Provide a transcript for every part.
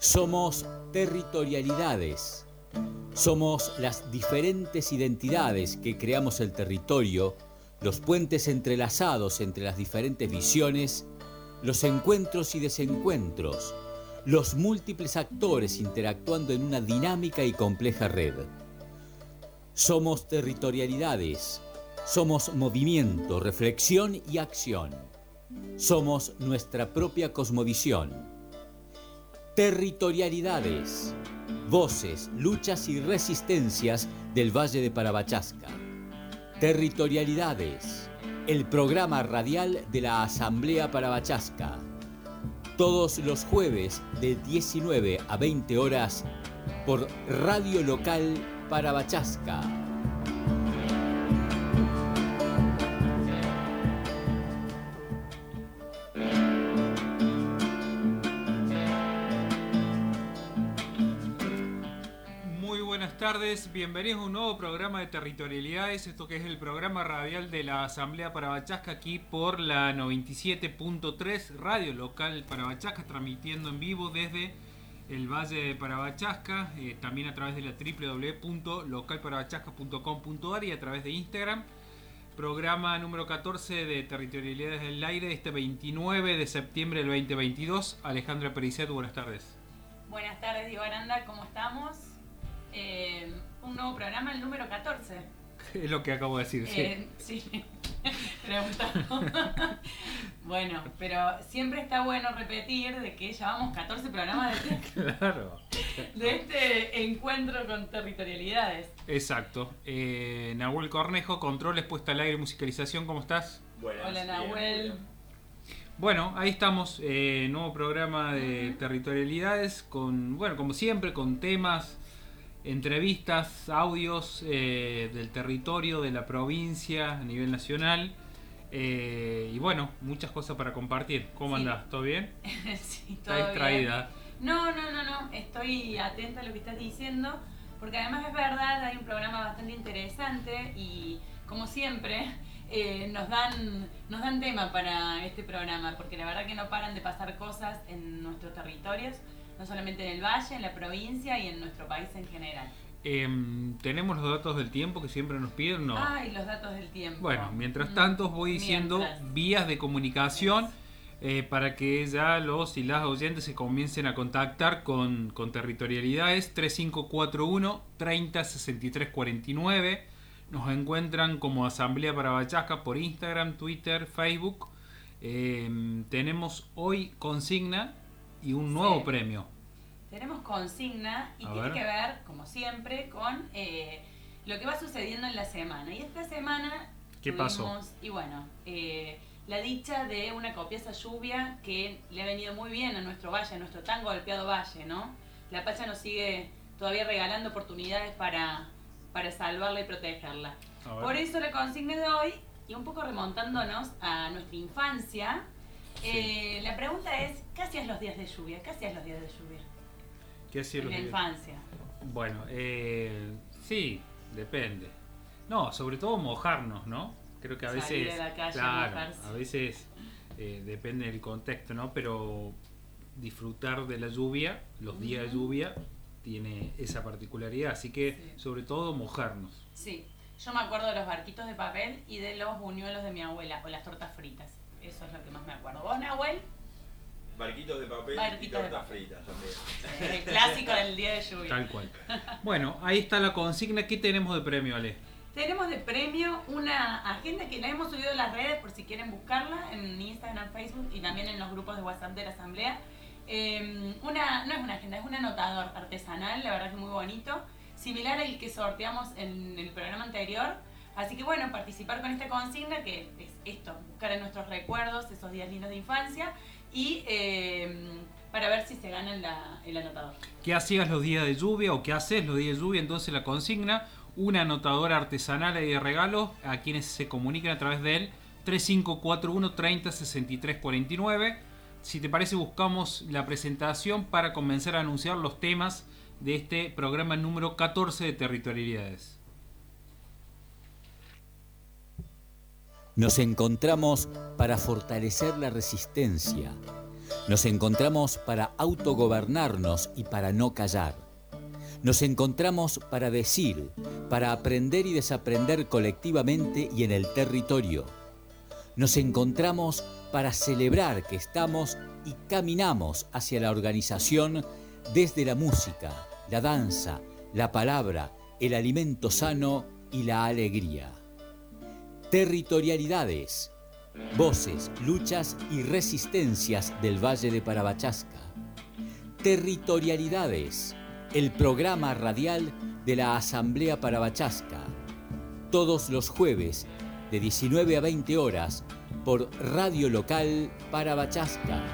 Somos territorialidades. Somos las diferentes identidades que creamos el territorio, los puentes entrelazados entre las diferentes visiones, los encuentros y desencuentros, los múltiples actores interactuando en una dinámica y compleja red. Somos territorialidades. Somos movimiento, reflexión y acción. Somos nuestra propia cosmovisión. Territorialidades, voces, luchas y resistencias del Valle de Parabachasca. Territorialidades, el programa radial de la Asamblea Parabachasca. Todos los jueves de 19 a 20 horas por Radio Local Parabachasca. Buenas tardes, bienvenidos a un nuevo programa de Territorialidades, esto que es el programa radial de la Asamblea Parabachasca aquí por la 97.3 Radio Local Parabachasca, transmitiendo en vivo desde el Valle de Parabachasca, también a través de la www.localparabachasca.com.ar y a través de Instagram. Programa número 14 de Territorialidades del Aire, este 29 de septiembre del 2022. Alejandra Pericet, buenas tardes. Buenas tardes, Diego Aranda, ¿cómo estamos? Un nuevo programa, el número 14. Es lo que acabo de decir, sí. Preguntamos. Bueno, pero siempre está bueno repetir de que llevamos 14 programas claro. de este encuentro con territorialidades. Exacto. Nahuel Cornejo, controles, puesta al aire, musicalización, ¿cómo estás? Buenas. Hola, Nahuel. Bueno, ahí estamos, nuevo programa de territorialidades con, bueno, como siempre, con temas, entrevistas, audios del territorio, de la provincia, a nivel nacional. Y bueno, muchas cosas para compartir. ¿Cómo andás? ¿Todo bien? Sí, todo bien. ¿Estás distraída? No. Estoy atenta a lo que estás diciendo, porque además es verdad, hay un programa bastante interesante y, como siempre, nos dan tema para este programa, porque la verdad que no paran de pasar cosas en nuestros territorios, no solamente en el Valle, en la provincia y en nuestro país en general. ¿Tenemos los datos del tiempo que siempre nos piden? No. Ay, los datos del tiempo. Bueno, mientras tanto voy diciendo vías de comunicación para que ya los y las oyentes se comiencen a contactar con territorialidades. 3541 30 63 49. Nos encuentran como Asamblea Parabachasca por Instagram, Twitter, Facebook. Tenemos hoy consigna y un nuevo premio. Tenemos consigna y tiene que ver, como siempre, con lo que va sucediendo en la semana. Y esta semana ¿qué pasó? Y bueno, la dicha de una copiosa lluvia que le ha venido muy bien a nuestro valle, a nuestro tan golpeado valle, ¿no? La Pacha nos sigue todavía regalando oportunidades para salvarla y protegerla. Por eso la consigna de hoy, y un poco remontándonos a nuestra infancia, la pregunta es, ¿qué hacías los días de lluvia? ¿Qué hacías los días de lluvia? ¿Qué hacías los días? En la infancia. Bueno, sí, depende. No, sobre todo mojarnos, ¿no? Creo que a veces... Salir a la calle, claro, mojarse. a veces depende del contexto, ¿no? Pero disfrutar de la lluvia, los días de lluvia, tiene esa particularidad. Así que, sobre todo, mojarnos. Sí, yo me acuerdo de los barquitos de papel y de los buñuelos de mi abuela, o las tortas fritas. Eso es lo que más me acuerdo. ¿Vos, Nahuel? Barquitos de papel y tortas fritas también. El clásico del día de lluvia. Tal cual. Bueno, ahí está la consigna. ¿Qué tenemos de premio, Ale? Tenemos de premio una agenda que la hemos subido a las redes por si quieren buscarla en Instagram, Facebook y también en los grupos de WhatsApp de la Asamblea. No es una agenda, es un anotador artesanal, la verdad que muy bonito, similar al que sorteamos en el programa anterior. Así que bueno, participar con esta consigna, que es esto, buscar en nuestros recuerdos esos días lindos de infancia y para ver si se gana el anotador. ¿Qué hacías los días de lluvia o qué haces los días de lluvia? Entonces la consigna, una anotadora artesanal y de regalos a quienes se comuniquen a través de él, 3541 30 63 49. Si te parece, buscamos la presentación para comenzar a anunciar los temas de este programa número 14 de Territorialidades. Nos encontramos para fortalecer la resistencia, Nos encontramos para autogobernarnos y para no callar. Nos encontramos para decir, para aprender y desaprender colectivamente y en el territorio. Nos encontramos para celebrar que estamos y caminamos hacia la organización desde la música, la danza, la palabra, el alimento sano y la alegría. Territorialidades, voces, luchas y resistencias del Valle de Parabachasca. Territorialidades, el programa radial de la Asamblea Parabachasca. Todos los jueves de 19 a 20 horas por Radio Local Parabachasca.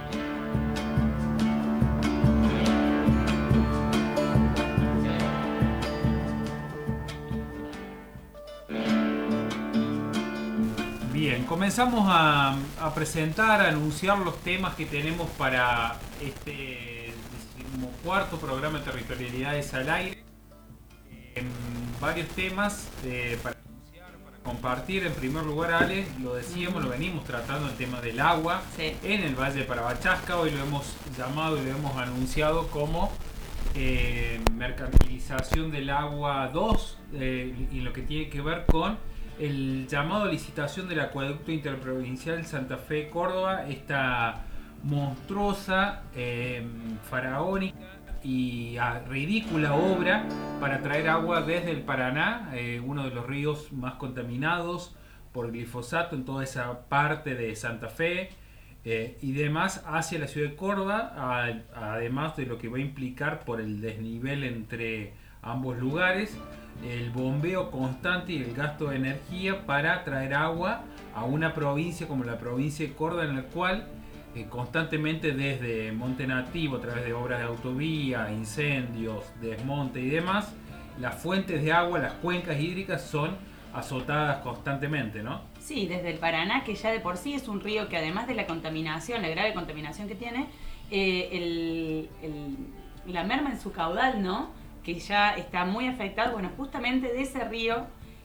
Bien, comenzamos a presentar, a anunciar los temas que tenemos para este 14º programa de Territorialidades al Aire. Varios temas para anunciar, para compartir. En primer lugar, Ale, lo decíamos, lo venimos tratando, el tema del agua en el Valle de Parabachasca. Hoy lo hemos llamado y lo hemos anunciado como mercantilización del agua 2 y lo que tiene que ver con el llamado a licitación del acueducto interprovincial Santa Fe-Córdoba, esta monstruosa, faraónica y ridícula obra para traer agua desde el Paraná, uno de los ríos más contaminados por glifosato en toda esa parte de Santa Fe y demás, hacia la ciudad de Córdoba, además de lo que va a implicar por el desnivel entre ambos lugares, el bombeo constante y el gasto de energía para traer agua a una provincia como la provincia de Córdoba, en la cual constantemente desde Monte Nativo, a través de obras de autovía, incendios, desmonte y demás, las fuentes de agua, las cuencas hídricas son azotadas constantemente, ¿no? Sí, desde el Paraná, que ya de por sí es un río que además de la contaminación, la grave contaminación que tiene, la merma en su caudal, ¿no?, que ya está muy afectado. Bueno, justamente de ese río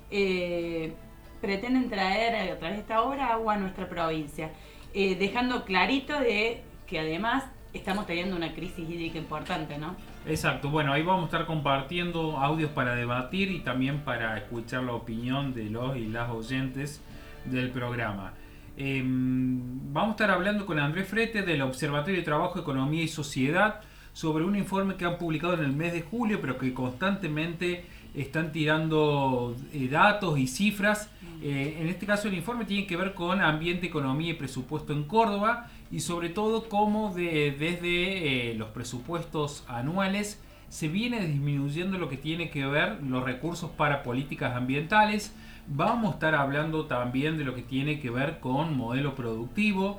pretenden traer a través de esta obra agua a nuestra provincia, dejando clarito de que además estamos teniendo una crisis hídrica importante, ¿no? Exacto, bueno, ahí vamos a estar compartiendo audios para debatir y también para escuchar la opinión de los y las oyentes del programa. Vamos a estar hablando con Andrés Frete del Observatorio de Trabajo, Economía y Sociedad sobre un informe que han publicado en el mes de julio, pero que constantemente están tirando datos y cifras. En este caso el informe tiene que ver con ambiente, economía y presupuesto en Córdoba, y sobre todo cómo desde los presupuestos anuales se viene disminuyendo lo que tiene que ver los recursos para políticas ambientales. Vamos a estar hablando también de lo que tiene que ver con modelo productivo,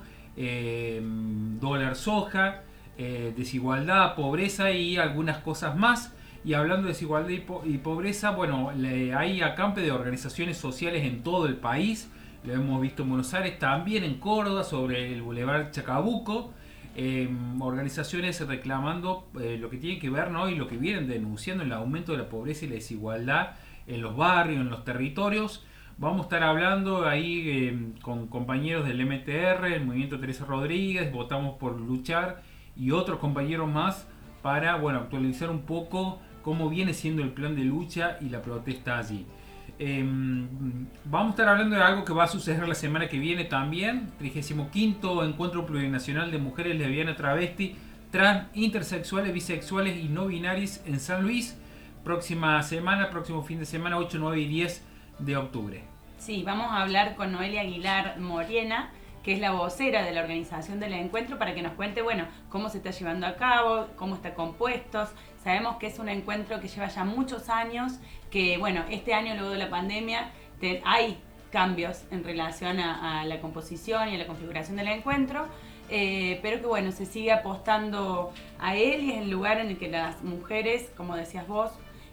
dólar soja, desigualdad, pobreza y algunas cosas más. Y hablando de desigualdad y pobreza, bueno, hay acampe de organizaciones sociales en todo el país. Lo hemos visto en Buenos Aires, también en Córdoba, sobre el Boulevard Chacabuco. Organizaciones reclamando lo que tiene que ver, ¿no?, y lo que vienen denunciando, el aumento de la pobreza y la desigualdad en los barrios, en los territorios. Vamos a estar hablando ahí con compañeros del MTR, el Movimiento Teresa Rodríguez, Votamos por Luchar, y otros compañeros más para, bueno, actualizar un poco cómo viene siendo el plan de lucha y la protesta allí. Vamos a estar hablando de algo que va a suceder la semana que viene también, 35º Encuentro Plurinacional de Mujeres Lesbianas, Travesti, Trans, Intersexuales, Bisexuales y No Binarias en San Luis, próximo fin de semana, 8, 9 y 10 de octubre. Sí, vamos a hablar con Noelia Aguilar Morena, que es la vocera de la organización del encuentro, para que nos cuente, bueno, cómo se está llevando a cabo, cómo está compuesto. Sabemos que es un encuentro que lleva ya muchos años, que bueno, este año luego de la pandemia hay cambios en relación a la composición y a la configuración del encuentro, pero que bueno, se sigue apostando a él y es el lugar en el que las mujeres, como decías vos,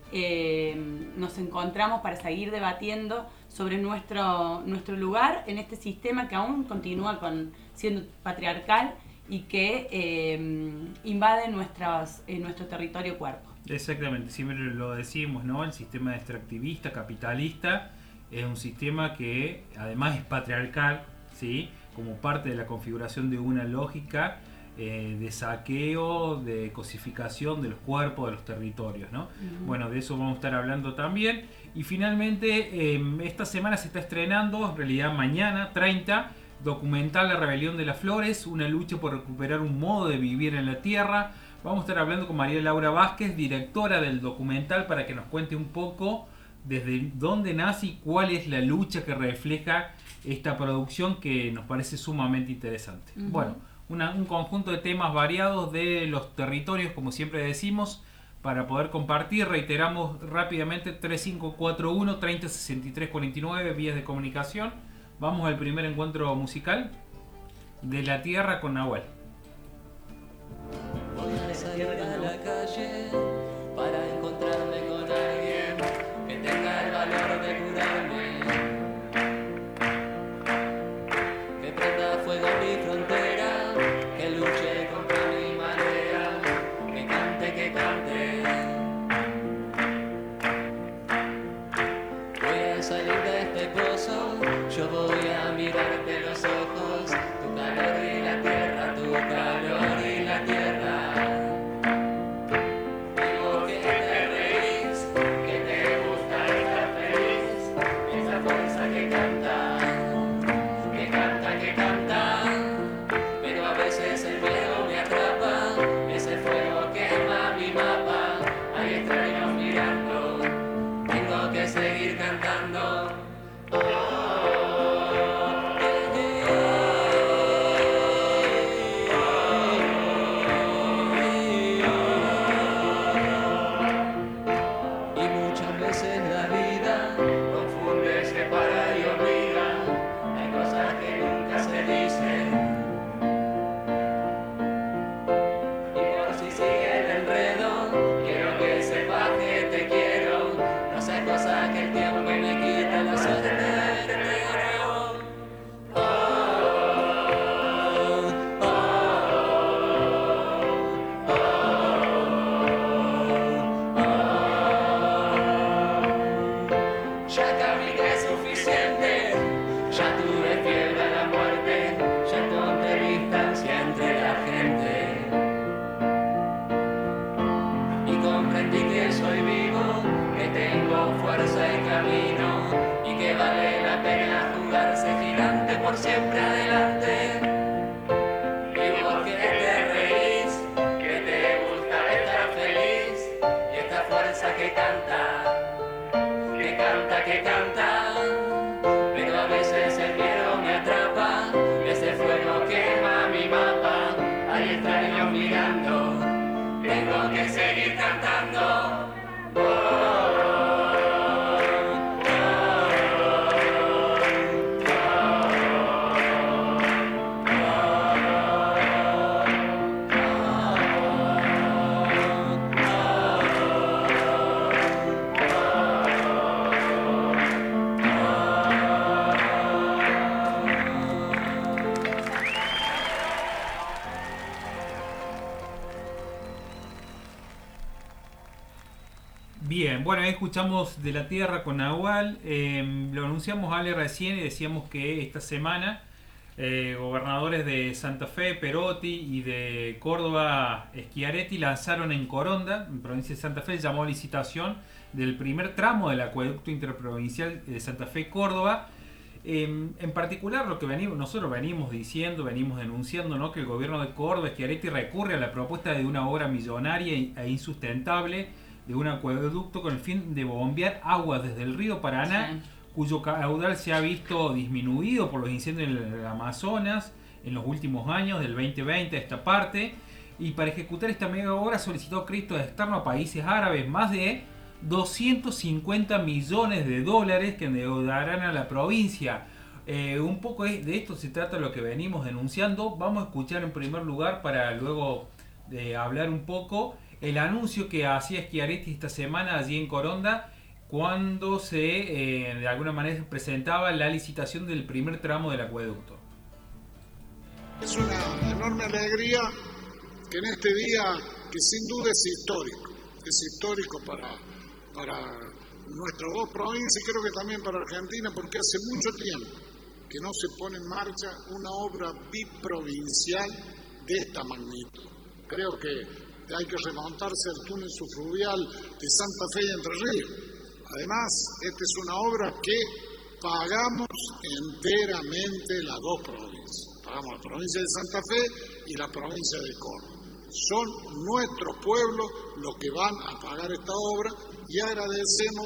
nos encontramos para seguir debatiendo sobre nuestro lugar en este sistema que aún continúa siendo patriarcal y que invade nuestro territorio cuerpo. Exactamente, siempre lo decimos, ¿no? El sistema extractivista, capitalista, es un sistema que además es patriarcal, ¿sí?, como parte de la configuración de una lógica de saqueo, de cosificación de los cuerpos, de los territorios, ¿no? Bueno, de eso vamos a estar hablando también. Y finalmente, esta semana se está estrenando, en realidad mañana, 30, documental La Rebelión de las Flores, una lucha por recuperar un modo de vivir en la tierra. Vamos a estar hablando con María Laura Vázquez, directora del documental, para que nos cuente un poco desde dónde nace y cuál es la lucha que refleja esta producción, que nos parece sumamente interesante. Bueno, un conjunto de temas variados de los territorios, como siempre decimos, para poder compartir. Reiteramos rápidamente: 3541 3063 49, vías de comunicación. Vamos al primer encuentro musical de la tierra con Nahual. Voy a salir a la calle para encontrarme con alguien que tenga el valor de curarme, que prenda fuego a mi frontera, que luche contra mi marea, que cante, que cante. Voy a salir de este pozo, yo voy a mirarte los ojos, tu calor y la tierra, tu calor y la tierra. Digo que te reís, que te gusta estar feliz, esa fuerza que canta, que canta, que canta. Pero a veces el miedo me atrapa, ese fuego quema mi mapa, hay extraños mirando, tengo que seguir cantando. Siempre adelante. Y vos que te reís, que te gusta estar feliz, y esta fuerza que canta, que canta, que canta. Pero a veces el miedo me atrapa, ese fuego quema mi mapa, hay extraños mirando, tengo que seguir cantando. Bien, bueno, ahí escuchamos De la Tierra con Nahual. Lo anunciamos, Ale, recién, y decíamos que esta semana gobernadores de Santa Fe, Perotti, y de Córdoba, Schiaretti, lanzaron en Coronda, en provincia de Santa Fe, llamó a licitación del primer tramo del acueducto interprovincial de Santa Fe-Córdoba. En particular, lo que nosotros venimos diciendo, venimos denunciando, ¿no?, que el gobierno de Córdoba, Schiaretti, recurre a la propuesta de una obra millonaria e insustentable de un acueducto con el fin de bombear agua desde el río Paraná, cuyo caudal se ha visto disminuido por los incendios en el Amazonas en los últimos años, del 2020 a esta parte. Y para ejecutar esta mega obra solicitó créditos externos a países árabes, más de 250 millones de dólares que endeudarán a la provincia. Un poco de esto se trata lo que venimos denunciando. Vamos a escuchar en primer lugar, para luego hablar un poco, el anuncio que hacía Schiaretti esta semana allí en Coronda, cuando se de alguna manera presentaba la licitación del primer tramo del acueducto. Es una enorme alegría que en este día, que sin duda es histórico para nuestras dos provincias, y creo que también para Argentina, porque hace mucho tiempo que no se pone en marcha una obra biprovincial de esta magnitud. Creo que hay que remontarse al túnel subfluvial de Santa Fe y Entre Ríos. Además, esta es una obra que pagamos enteramente las dos provincias. Pagamos la provincia de Santa Fe y la provincia de Córdoba. Son nuestros pueblos los que van a pagar esta obra y agradecemos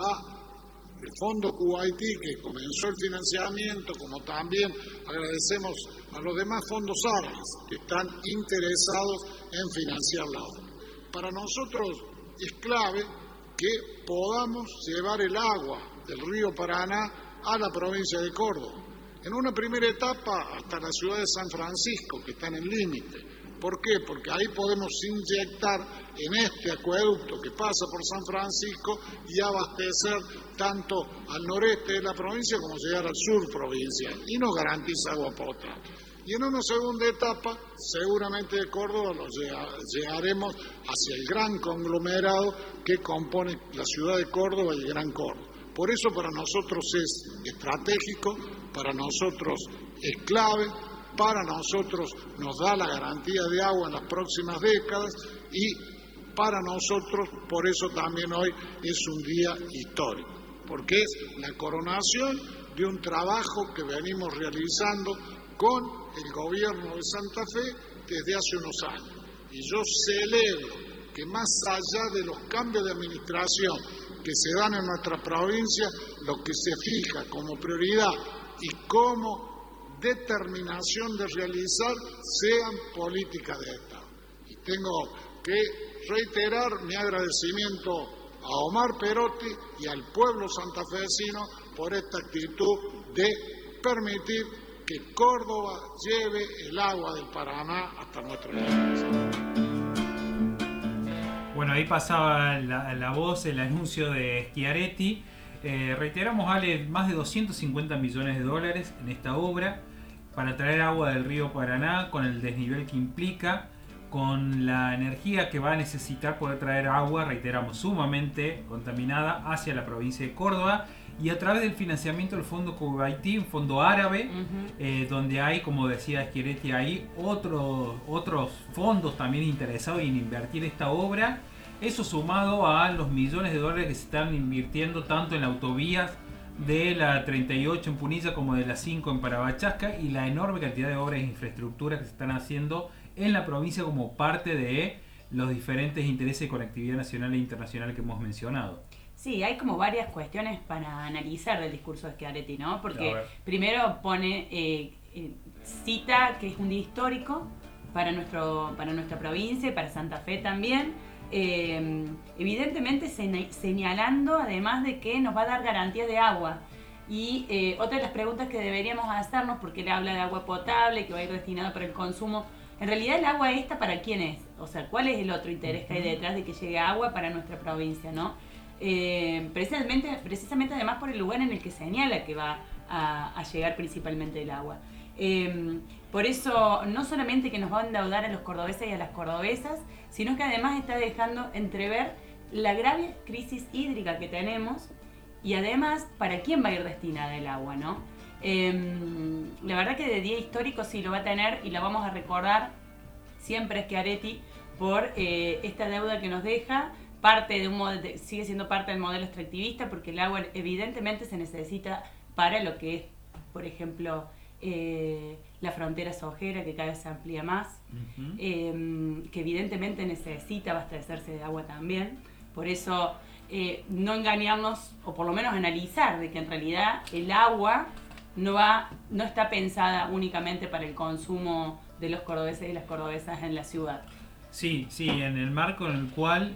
al Fondo Kuwaití que comenzó el financiamiento, como también agradecemos a los demás fondos árabes que están interesados en financiar la obra. Para nosotros es clave que podamos llevar el agua del río Paraná a la provincia de Córdoba. En una primera etapa hasta la ciudad de San Francisco, que está en el límite. ¿Por qué? Porque ahí podemos inyectar en este acueducto que pasa por San Francisco y abastecer tanto al noreste de la provincia como llegar al sur provincial y nos garantiza agua potable. Y en una segunda etapa, seguramente de Córdoba, lo llegaremos hacia el gran conglomerado que compone la ciudad de Córdoba y el Gran Córdoba. Por eso para nosotros es estratégico, para nosotros es clave, para nosotros nos da la garantía de agua en las próximas décadas y para nosotros, por eso también hoy es un día histórico, porque es la coronación de un trabajo que venimos realizando con el gobierno de Santa Fe desde hace unos años. Y yo celebro que más allá de los cambios de administración que se dan en nuestra provincia, lo que se fija como prioridad y como determinación de realizar sean políticas de Estado. Y tengo que reiterar mi agradecimiento a Omar Perotti y al pueblo santafesino por esta actitud de permitir que Córdoba lleve el agua del Paraná hasta nuestra provincia. Bueno, ahí pasaba la voz, el anuncio de Schiaretti. Reiteramos, vale más de 250 millones de dólares en esta obra para traer agua del río Paraná con el desnivel que implica, con la energía que va a necesitar poder traer agua, reiteramos, sumamente contaminada hacia la provincia de Córdoba y a través del financiamiento del Fondo Kuwaití, un fondo árabe, donde hay, como decía Schiaretti, ahí otros fondos también interesados en invertir esta obra. Eso sumado a los millones de dólares que se están invirtiendo tanto en autovías de la 38 en Punilla como de la 5 en Parabachasca y la enorme cantidad de obras de infraestructura que se están haciendo en la provincia como parte de los diferentes intereses de conectividad nacional e internacional que hemos mencionado. Sí, hay como varias cuestiones para analizar del discurso de Schiaretti, ¿no? Porque primero pone, cita que es un día histórico para nuestra provincia y para Santa Fe también. Evidentemente señalando además de que nos va a dar garantías de agua y otra de las preguntas que deberíamos hacernos, porque él habla de agua potable que va a ir destinada para el consumo, en realidad el agua esta ¿para quién es? O sea, ¿cuál es el otro interés que hay detrás de que llegue agua para nuestra provincia, ¿no? Precisamente además por el lugar en el que señala que va a llegar principalmente el agua. Por eso no solamente que nos va a endeudar a los cordobeses y a las cordobesas, sino que además está dejando entrever la grave crisis hídrica que tenemos y además para quién va a ir destinada el agua, ¿no? La verdad que de día histórico sí lo va a tener y la vamos a recordar siempre Schiaretti por esta deuda que nos deja, sigue siendo parte del modelo extractivista porque el agua evidentemente se necesita para lo que es, por ejemplo, la frontera sojera que cada vez se amplía más, que evidentemente necesita abastecerse de agua también. Por eso no engañarnos, o por lo menos analizar de que en realidad el agua no está pensada únicamente para el consumo de los cordobeses y las cordobesas en la ciudad. Sí, en el marco en el cual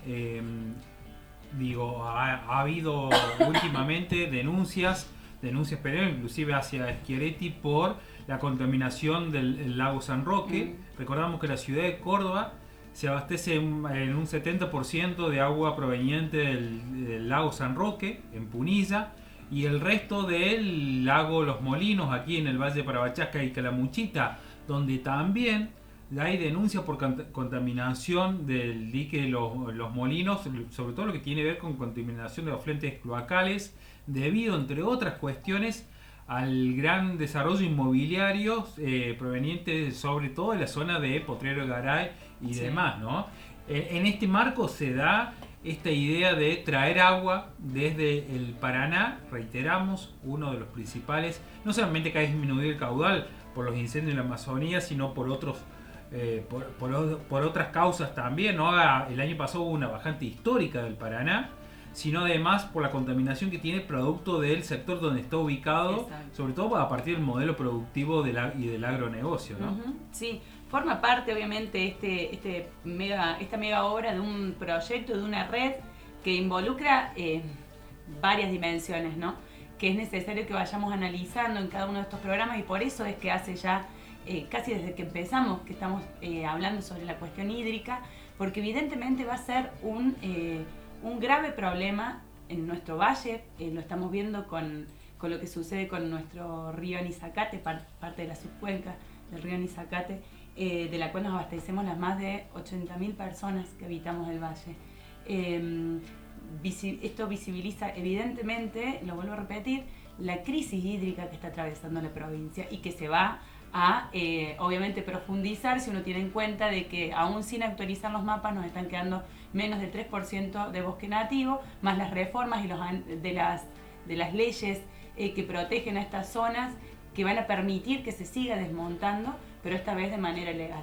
ha habido últimamente denuncias penales, inclusive hacia Schiaretti por la contaminación del lago San Roque. Recordamos que la ciudad de Córdoba se abastece en un 70% de agua proveniente del lago San Roque, en Punilla, y el resto del lago Los Molinos, aquí en el Valle de Parabachasca y Calamuchita, donde también hay denuncias por contaminación del dique Los Molinos, sobre todo lo que tiene que ver con contaminación de los afluentes cloacales, debido, entre otras cuestiones, al gran desarrollo inmobiliario proveniente sobre todo de la zona de Potrero de Garay y demás, ¿no? En este marco se da esta idea de traer agua desde el Paraná, reiteramos, uno de los principales, no solamente que ha disminuido el caudal por los incendios en la Amazonía, sino por otros por otras causas también, ¿no? El año pasado hubo una bajante histórica del Paraná, sino además por la contaminación que tiene producto del sector donde está ubicado. Exacto. Sobre todo a partir del modelo productivo y del agronegocio, ¿no? Sí, forma parte obviamente esta mega obra de un proyecto, de una red que involucra varias dimensiones, ¿no? Que es necesario que vayamos analizando en cada uno de estos programas, y por eso es que hace ya casi desde que empezamos que estamos hablando sobre la cuestión hídrica, porque evidentemente va a ser un grave problema en nuestro valle. Lo estamos viendo con lo que sucede con nuestro río Nizacate, parte de la subcuenca del río Nizacate, de la cual nos abastecemos las más de 80.000 personas que habitamos el valle. Esto visibiliza evidentemente, lo vuelvo a repetir, la crisis hídrica que está atravesando la provincia y que se va a obviamente profundizar si uno tiene en cuenta de que aún sin actualizar los mapas nos están quedando menos del 3% de bosque nativo, más las reformas y de las leyes que protegen a estas zonas, que van a permitir que se siga desmontando, pero esta vez de manera legal.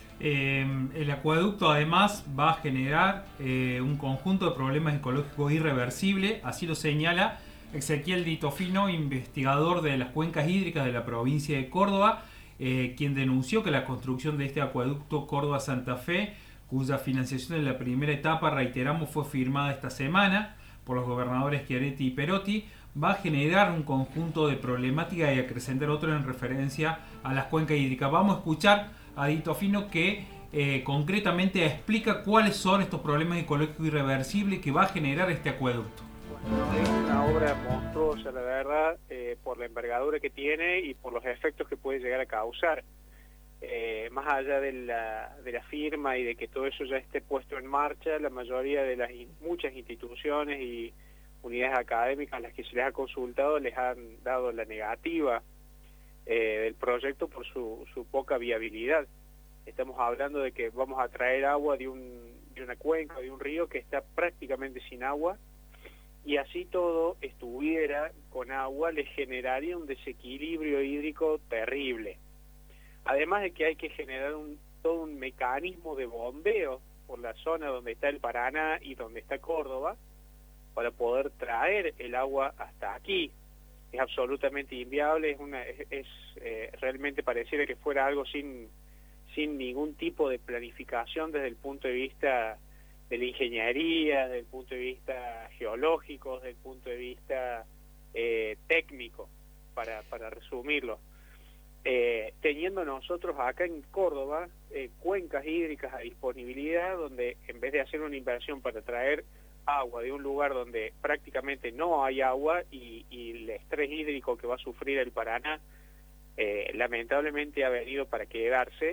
El acueducto además va a generar un conjunto de problemas ecológicos irreversibles, así lo señala Ezequiel Ditofino, investigador de las cuencas hídricas de la provincia de Córdoba, quien denunció que la construcción de este acueducto Córdoba-Santa Fe, cuya financiación en la primera etapa, reiteramos, fue firmada esta semana por los gobernadores Schiaretti y Perotti, va a generar un conjunto de problemáticas y acrecentar otro en referencia a las cuencas hídricas. Vamos a escuchar a Ditofino que concretamente explica cuáles son estos problemas ecológicos irreversibles que va a generar este acueducto. Es una obra monstruosa, la verdad, por la envergadura que tiene y por los efectos que puede llegar a causar. Más allá de la firma y de que todo eso ya esté puesto en marcha, la mayoría de las muchas instituciones y unidades académicas a las que se les ha consultado les han dado la negativa del proyecto por su poca viabilidad. Estamos hablando de que vamos a traer agua de una cuenca, de un río que está prácticamente sin agua, y así todo estuviera con agua, le generaría un desequilibrio hídrico terrible. Además de que hay que generar todo un mecanismo de bombeo por la zona donde está el Paraná y donde está Córdoba, para poder traer el agua hasta aquí. Es absolutamente inviable, realmente pareciera que fuera algo sin ningún tipo de planificación desde el punto de vista de la ingeniería, desde el punto de vista geológico, desde el punto de vista técnico, para resumirlo. Teniendo nosotros acá en Córdoba cuencas hídricas a disponibilidad, donde en vez de hacer una inversión para traer agua de un lugar donde prácticamente no hay agua y el estrés hídrico que va a sufrir el Paraná lamentablemente ha venido para quedarse,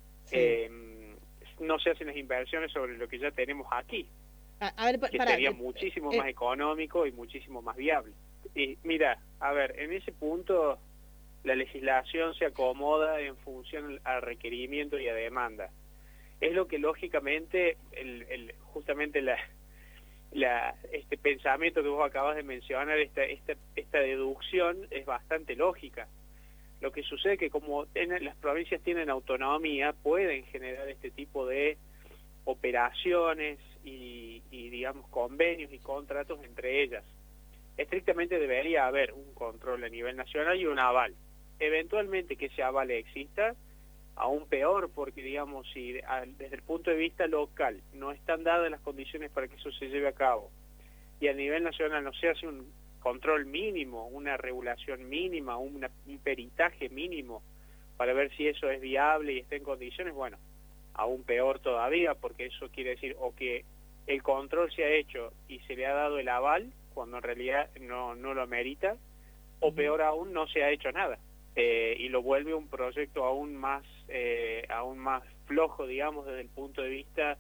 no se hacen las inversiones sobre lo que ya tenemos aquí, que sería muchísimo más económico y muchísimo más viable. Y mira, a ver, en ese punto la legislación se acomoda en función al requerimiento y a demanda. Es lo que lógicamente justamente este pensamiento que vos acabas de mencionar, esta deducción es bastante lógica. Lo que sucede es que como las provincias tienen autonomía, pueden generar este tipo de operaciones y digamos convenios y contratos entre ellas. Estrictamente debería haber un control a nivel nacional y un aval. Eventualmente que ese aval exista, aún peor, porque digamos si desde el punto de vista local no están dadas las condiciones para que eso se lleve a cabo y a nivel nacional no se hace un control mínimo, una regulación mínima, un peritaje mínimo para ver si eso es viable y está en condiciones, bueno, aún peor todavía, porque eso quiere decir o que el control se ha hecho y se le ha dado el aval cuando en realidad no lo amerita, o peor aún, no se ha hecho nada. Y lo vuelve un proyecto aún más flojo, digamos, desde el punto de vista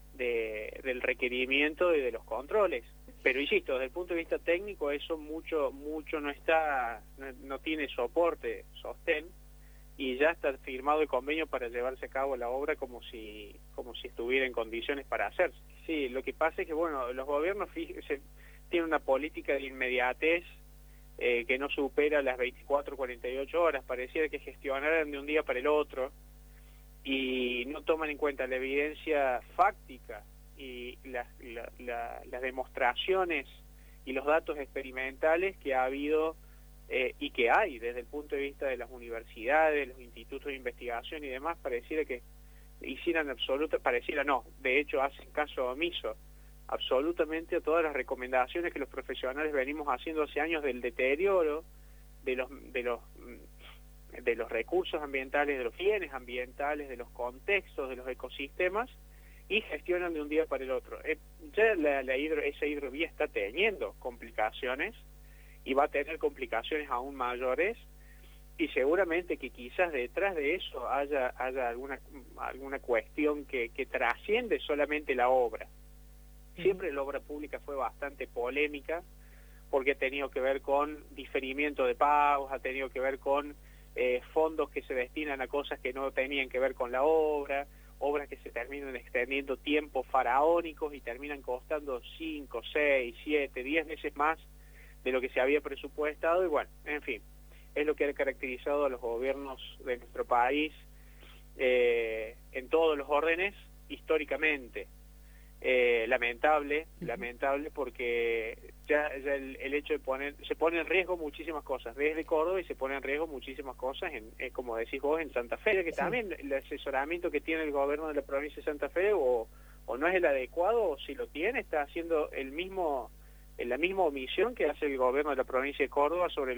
del requerimiento y de los controles. Pero insisto, desde el punto de vista técnico eso mucho no tiene soporte, sostén, y ya está firmado el convenio para llevarse a cabo la obra como si estuviera en condiciones para hacerse. Sí, lo que pasa es que bueno, los gobiernos tienen una política de inmediatez que no supera las 24 o 48 horas, pareciera que gestionaran de un día para el otro y no toman en cuenta la evidencia fáctica y las demostraciones y los datos experimentales que ha habido y que hay desde el punto de vista de las universidades, los institutos de investigación y demás. Pareciera que hicieran de hecho hacen caso omiso absolutamente a todas las recomendaciones que los profesionales venimos haciendo hace años del deterioro de los recursos ambientales, de los bienes ambientales, de los contextos, de los ecosistemas, y gestionan de un día para el otro. Ya esa hidrovía está teniendo complicaciones y va a tener complicaciones aún mayores, y seguramente que quizás detrás de eso haya alguna cuestión que trasciende solamente la obra. Siempre la obra pública fue bastante polémica porque ha tenido que ver con diferimiento de pagos, ha tenido que ver con fondos que se destinan a cosas que no tenían que ver con la obra, obras que se terminan extendiendo tiempos faraónicos y terminan costando 5, 6, 7, 10 veces más de lo que se había presupuestado, y bueno, en fin, es lo que ha caracterizado a los gobiernos de nuestro país en todos los órdenes históricamente. Lamentable porque ya el hecho de se pone en riesgo muchísimas cosas desde Córdoba, y se pone en riesgo muchísimas cosas como decís vos, en Santa Fe, que también el asesoramiento que tiene el gobierno de la provincia de Santa Fe o no es el adecuado, o si lo tiene está haciendo la misma omisión que hace el gobierno de la provincia de Córdoba sobre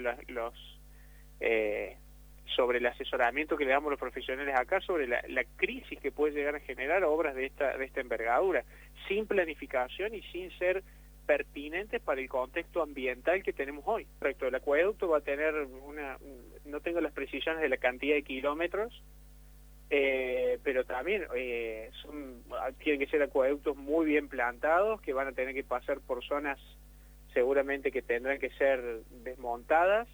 sobre el asesoramiento que le damos los profesionales acá, sobre la crisis que puede llegar a generar obras de esta envergadura, sin planificación y sin ser pertinentes para el contexto ambiental que tenemos hoy. Respecto al acueducto, va a tener no tengo las precisiones de la cantidad de kilómetros, pero también tienen que ser acueductos muy bien plantados, que van a tener que pasar por zonas seguramente que tendrán que ser desmontadas,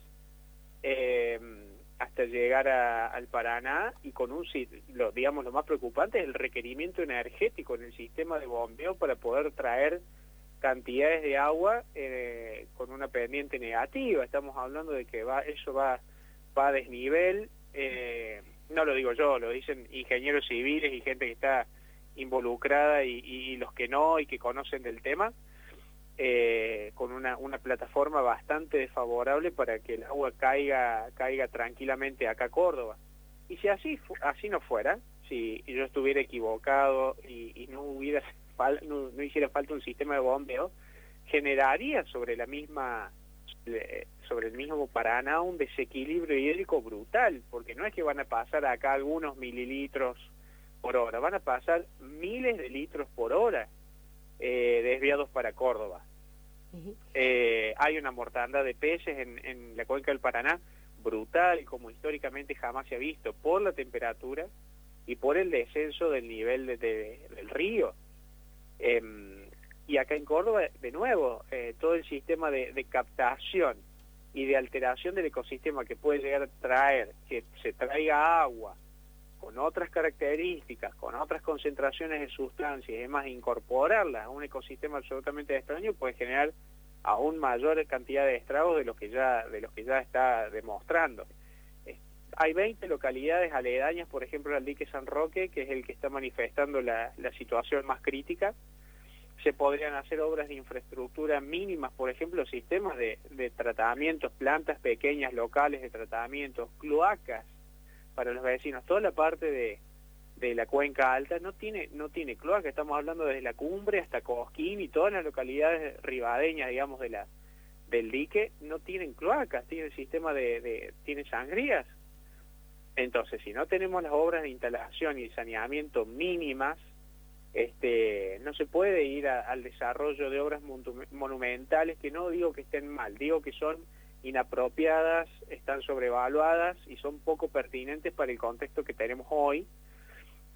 hasta llegar al Paraná, y con lo más preocupante es el requerimiento energético en el sistema de bombeo para poder traer cantidades de agua con una pendiente negativa. Estamos hablando de que eso va a desnivel, no lo digo yo, lo dicen ingenieros civiles y gente que está involucrada y los que no y que conocen del tema, con una plataforma bastante desfavorable para que el agua caiga tranquilamente acá a Córdoba. Y si así no fuera, si yo estuviera equivocado y no hiciera falta un sistema de bombeo, generaría sobre el mismo Paraná un desequilibrio hídrico brutal, porque no es que van a pasar acá algunos mililitros por hora, van a pasar miles de litros por hora desviados para Córdoba. Hay una mortandad de peces en la cuenca del Paraná brutal, como históricamente jamás se ha visto, por la temperatura y por el descenso del nivel del río. Y acá en Córdoba, de nuevo, todo el sistema de captación y de alteración del ecosistema que puede llegar a traer, que se traiga agua con otras características, con otras concentraciones de sustancias y demás, incorporarlas a un ecosistema absolutamente extraño, puede generar aún mayor cantidad de estragos de los que ya está demostrando. Hay 20 localidades aledañas, por ejemplo, al dique San Roque, que es el que está manifestando la situación más crítica. Se podrían hacer obras de infraestructura mínimas, por ejemplo, sistemas de tratamientos, plantas pequeñas locales de tratamientos, cloacas para los vecinos. Toda la parte de la cuenca alta no tiene cloaca. Estamos hablando desde la Cumbre hasta Cosquín, y todas las localidades ribadeñas, digamos, del dique no tienen cloacas, tienen sistema tienen sangrías. Entonces, si no tenemos las obras de instalación y saneamiento mínimas, no se puede ir al desarrollo de obras monumentales, que no digo que estén mal, digo que son inapropiadas, están sobrevaluadas y son poco pertinentes para el contexto que tenemos hoy,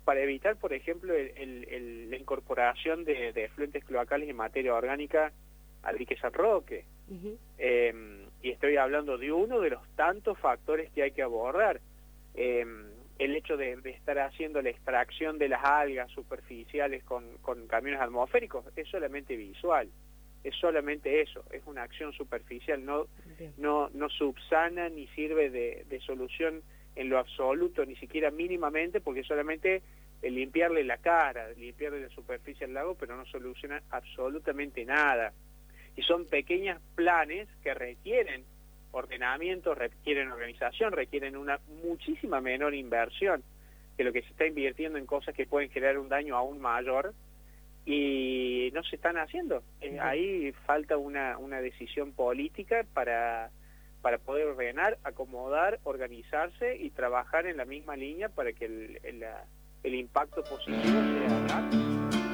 para evitar, por ejemplo, la incorporación de efluentes cloacales y materia orgánica al dique San Roque. Y estoy hablando de uno de los tantos factores que hay que abordar. El hecho de estar haciendo la extracción de las algas superficiales con camiones atmosféricos es solamente visual, es solamente eso, es una acción superficial, no subsana ni sirve de solución en lo absoluto, ni siquiera mínimamente, porque solamente limpiarle la cara, limpiarle la superficie al lago, pero no soluciona absolutamente nada. Y son pequeños planes que requieren ordenamiento, requieren organización, requieren una muchísima menor inversión que lo que se está invirtiendo en cosas que pueden generar un daño aún mayor, y no se están haciendo. Ahí falta una decisión política para poder ordenar, acomodar, organizarse y trabajar en la misma línea para que el impacto positivo sea rápido.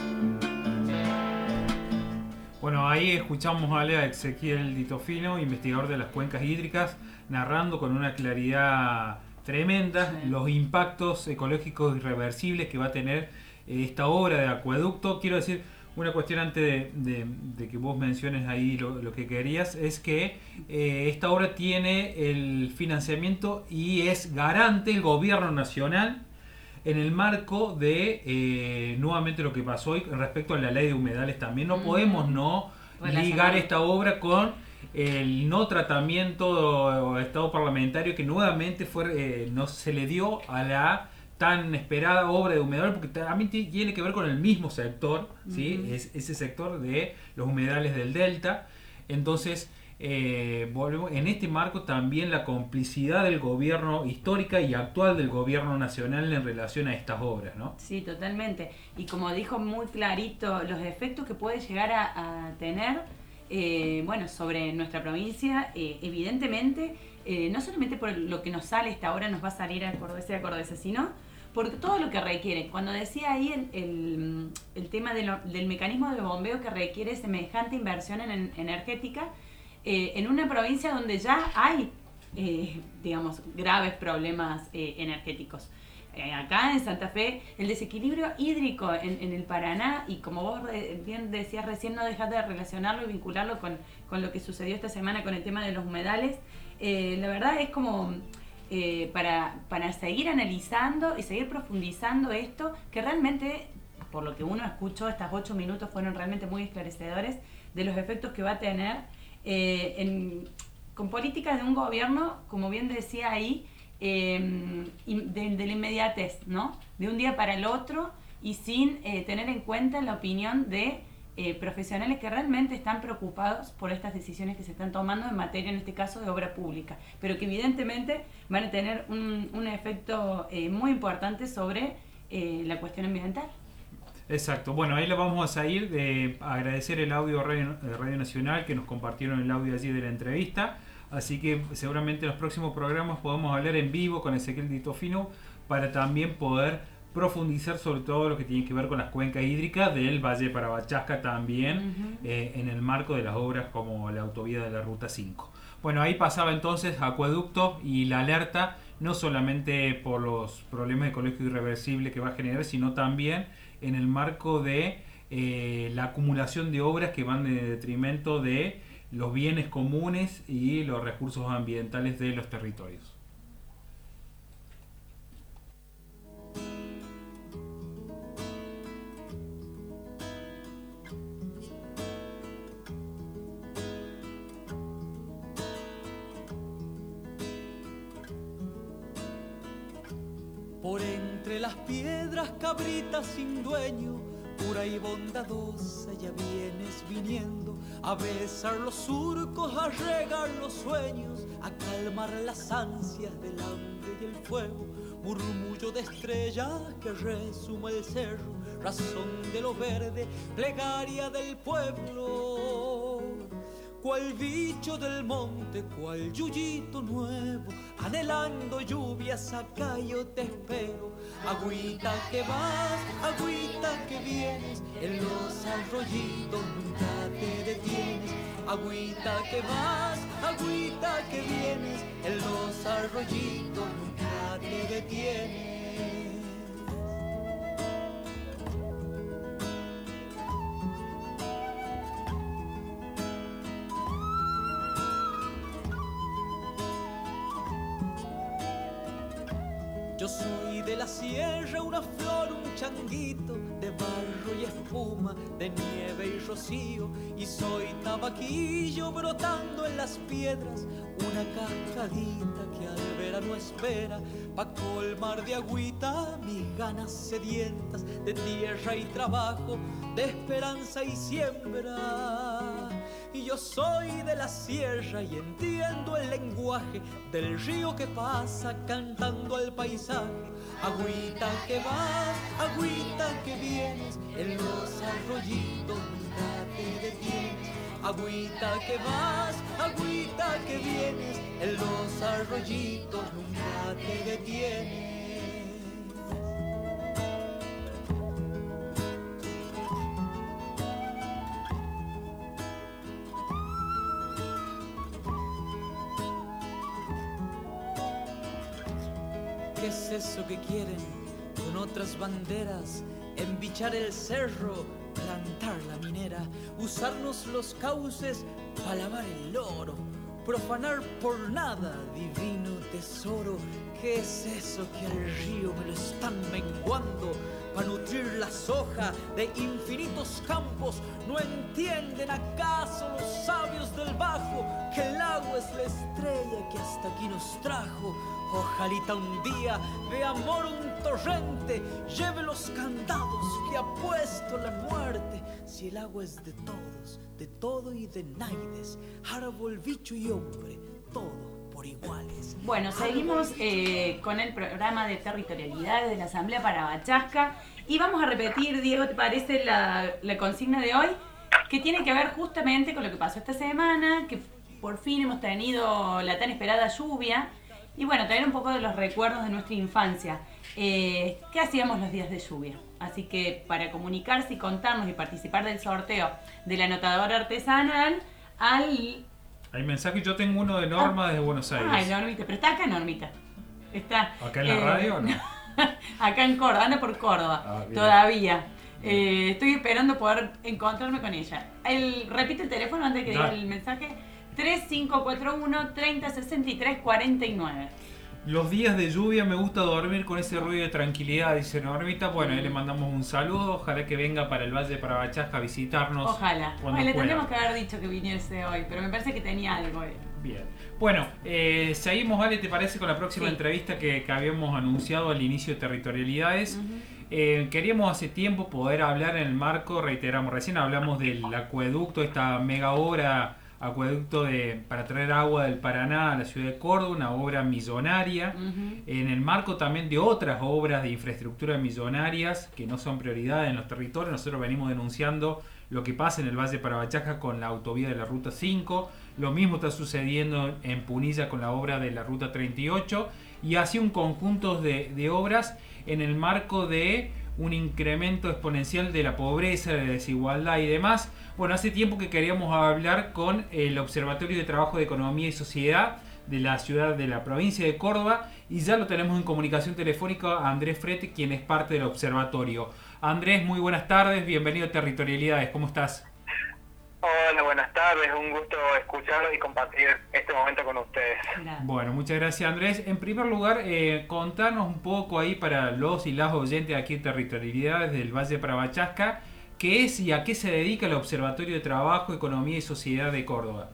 Bueno, ahí escuchamos a Ezequiel Ditofino, investigador de las cuencas hídricas, narrando con una claridad tremenda los impactos ecológicos irreversibles que va a tener esta obra de acueducto. Quiero decir una cuestión antes de que vos menciones ahí lo que querías, es que esta obra tiene el financiamiento y es garante el gobierno nacional en el marco de nuevamente lo que pasó hoy respecto a la ley de humedales. También no podemos no ligar esta obra con el no tratamiento o estado parlamentario que nuevamente no se le dio a la tan esperada obra de humedales, porque también tiene que ver con el mismo sector, ¿sí? Es ese sector de los humedales del delta. Entonces volvemos en este marco también la complicidad del gobierno histórica y actual del gobierno nacional en relación a estas obras, ¿no? Sí, totalmente. Y como dijo muy clarito, los efectos que puede llegar a tener sobre nuestra provincia, evidentemente, no solamente por lo que nos sale esta obra nos va a salir a Cordobesa, sino por todo lo que requiere. Cuando decía ahí el tema del mecanismo de bombeo que requiere semejante inversión energética, en una provincia donde ya hay, graves problemas energéticos. Acá en Santa Fe, el desequilibrio hídrico en el Paraná, y como vos bien decías recién, no dejar de relacionarlo y vincularlo con lo que sucedió esta semana con el tema de los humedales, la verdad es como para seguir analizando y seguir profundizando esto, que realmente, por lo que uno escuchó, estos 8 minutos fueron realmente muy esclarecedores de los efectos que va a tener con políticas de un gobierno, como bien decía ahí, de la inmediatez, ¿no? De un día para el otro, y sin tener en cuenta la opinión de profesionales que realmente están preocupados por estas decisiones que se están tomando en materia, en este caso, de obra pública, pero que evidentemente van a tener un efecto muy importante sobre la cuestión ambiental. Exacto. Bueno, ahí le vamos a seguir, de agradecer el audio Radio Nacional que nos compartieron el audio allí de la entrevista. Así que seguramente en los próximos programas podemos hablar en vivo con Ezequiel Ditofino para también poder profundizar sobre todo lo que tiene que ver con las cuencas hídricas del Valle de Parabachasca también, en el marco de las obras como la autovía de la Ruta 5. Bueno, ahí pasaba entonces acueducto y la alerta, no solamente por los problemas ecológicos irreversibles que va a generar, sino también en el marco de la acumulación de obras que van en detrimento de los bienes comunes y los recursos ambientales de los territorios. Por entre las piedras, cabrita sin dueño, pura y bondadosa, ya vienes viniendo a besar los surcos, a regar los sueños, a calmar las ansias del hambre y el fuego. Murmullo de estrellas que resuma el cerro, razón de lo verde, plegaria del pueblo. Cual bicho del monte, cual yuyito nuevo, anhelando lluvias, acá yo te espero. Agüita que vas, agüita que vienes, en los arroyitos nunca te detienes. Agüita que vas, agüita que vienes, en los arroyitos nunca te detienes. Yo soy de la sierra, una flor, un changuito, de barro y espuma, de nieve y rocío. Y soy tabaquillo brotando en las piedras, una cascadita que al verano espera, pa' colmar de agüita mis ganas sedientas, de tierra y trabajo, de esperanza y siembra. Y yo soy de la sierra y entiendo el lenguaje del río que pasa cantando al paisaje. Agüita que vas, agüita que vienes, en los arroyitos nunca te detienes. Agüita que vas, agüita que vienes, en los arroyitos nunca te detienes. ¿Qué es eso que quieren con otras banderas? Embichar el cerro, plantar la minera, usarnos los cauces para lavar el oro, profanar por nada divino tesoro. ¿Qué es eso que al río me lo están menguando? Para nutrir la soja de infinitos campos. ¿No entienden acaso los sabios del Bajo que el agua es la estrella que hasta aquí nos trajo? Ojalita un día de amor un torrente lleve los candados que ha puesto la muerte. Si el agua es de todos, de todo y de naides, árbol, bicho y hombre, todo por iguales. Bueno, seguimos con el programa de territorialidades de la Asamblea Parabachasca y vamos a repetir, Diego, ¿te parece la consigna de hoy? Que tiene que ver justamente con lo que pasó esta semana, que por fin hemos tenido la tan esperada lluvia. Y bueno, también un poco de los recuerdos de nuestra infancia. ¿Qué hacíamos los días de lluvia? Así que para comunicarse y contarnos y participar del sorteo del anotador artesanal al... Hay mensajes, yo tengo uno de Norma desde Buenos Aires. Ay, Normita, pero está acá Normita. Está, ¿Acá en la radio o no? Acá en Córdoba, anda por Córdoba, todavía. Estoy esperando poder encontrarme con ella. Repite el teléfono antes de que diga el mensaje. 3541-3063-49. Los días de lluvia me gusta dormir con ese ruido de tranquilidad, dice Normita. Bueno, ahí le mandamos un saludo. Ojalá que venga para el Valle de Parabachasca a visitarnos. Ojalá. Le tendríamos que haber dicho que viniese hoy, pero me parece que tenía algo. Bien. Bueno, seguimos, Vale, ¿te parece con la próxima entrevista que habíamos anunciado al inicio de Territorialidades? Queríamos hace tiempo poder hablar en el marco, reiteramos, recién hablamos del acueducto, esta mega obra acueducto para traer agua del Paraná a la ciudad de Córdoba, una obra millonaria, en el marco también de otras obras de infraestructura millonarias que no son prioridad en los territorios. Nosotros venimos denunciando lo que pasa en el Valle de Parabachasca con la autovía de la Ruta 5, lo mismo está sucediendo en Punilla con la obra de la Ruta 38, y así un conjunto de obras en el marco de un incremento exponencial de la pobreza, de la desigualdad y demás. Bueno, hace tiempo que queríamos hablar con el Observatorio de Trabajo de Economía y Sociedad de la ciudad de la provincia de Córdoba, y ya lo tenemos en comunicación telefónica a Andrés Frete, quien es parte del observatorio. Andrés, muy buenas tardes, bienvenido a Territorialidades, ¿cómo estás? Hola, buenas tardes, un gusto escucharlos y compartir este momento con ustedes. Bueno, muchas gracias, Andrés. En primer lugar, contanos un poco ahí para los y las oyentes de aquí de Territorialidades del Valle de Parabachasca, ¿qué es y a qué se dedica el Observatorio de Trabajo, Economía y Sociedad de Córdoba?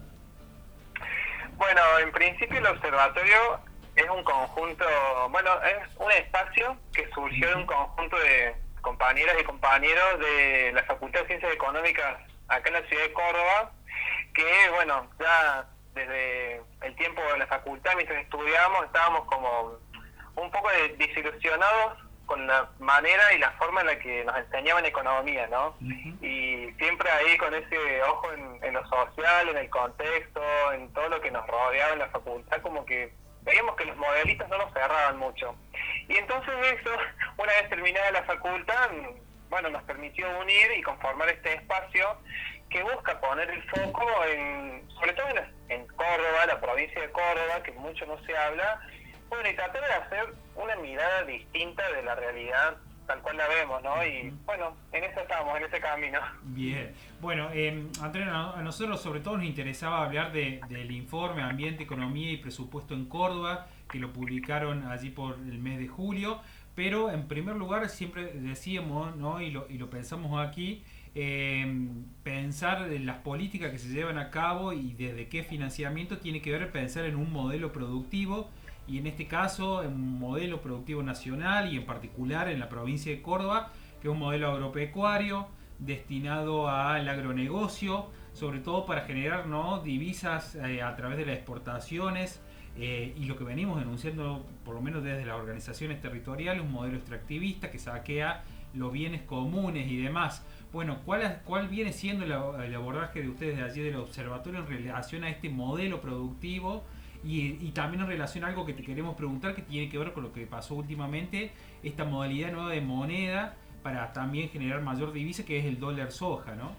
Bueno, en principio el observatorio es un conjunto, es un espacio que surgió de un conjunto de compañeras y compañeros de la Facultad de Ciencias Económicas acá en la ciudad de Córdoba, que ya desde el tiempo de la facultad, mientras estudiábamos, estábamos como un poco desilusionados con la manera y la forma en la que nos enseñaban economía, ¿no? Y siempre ahí con ese ojo en lo social, en el contexto, en todo lo que nos rodeaba en la facultad, como que veíamos que los modelitos no nos cerraban mucho. Y entonces eso, una vez terminada la facultad, nos permitió unir y conformar este espacio que busca poner el foco sobre todo en Córdoba, la provincia de Córdoba, que mucho no se habla, y tratar de hacer una mirada distinta de la realidad tal cual la vemos, ¿no? Y en eso estamos, en ese camino. Bien. Bueno, Andrés, a nosotros sobre todo nos interesaba hablar del informe Ambiente, Economía y Presupuesto en Córdoba, que lo publicaron allí por el mes de julio. Pero en primer lugar siempre decíamos, ¿no? y lo pensamos aquí, pensar en las políticas que se llevan a cabo y desde qué financiamiento tiene que ver pensar en un modelo productivo, y en este caso en un modelo productivo nacional y en particular en la provincia de Córdoba, que es un modelo agropecuario destinado al agronegocio, sobre todo para generar, ¿no?, divisas a través de las exportaciones, y lo que venimos denunciando, por lo menos desde las organizaciones territoriales, un modelo extractivista que saquea los bienes comunes y demás. Bueno, ¿cuál viene siendo el abordaje de ustedes de allí del observatorio en relación a este modelo productivo y también en relación a algo que te queremos preguntar que tiene que ver con lo que pasó últimamente, esta modalidad nueva de moneda para también generar mayor divisa, que es el dólar soja, ¿no?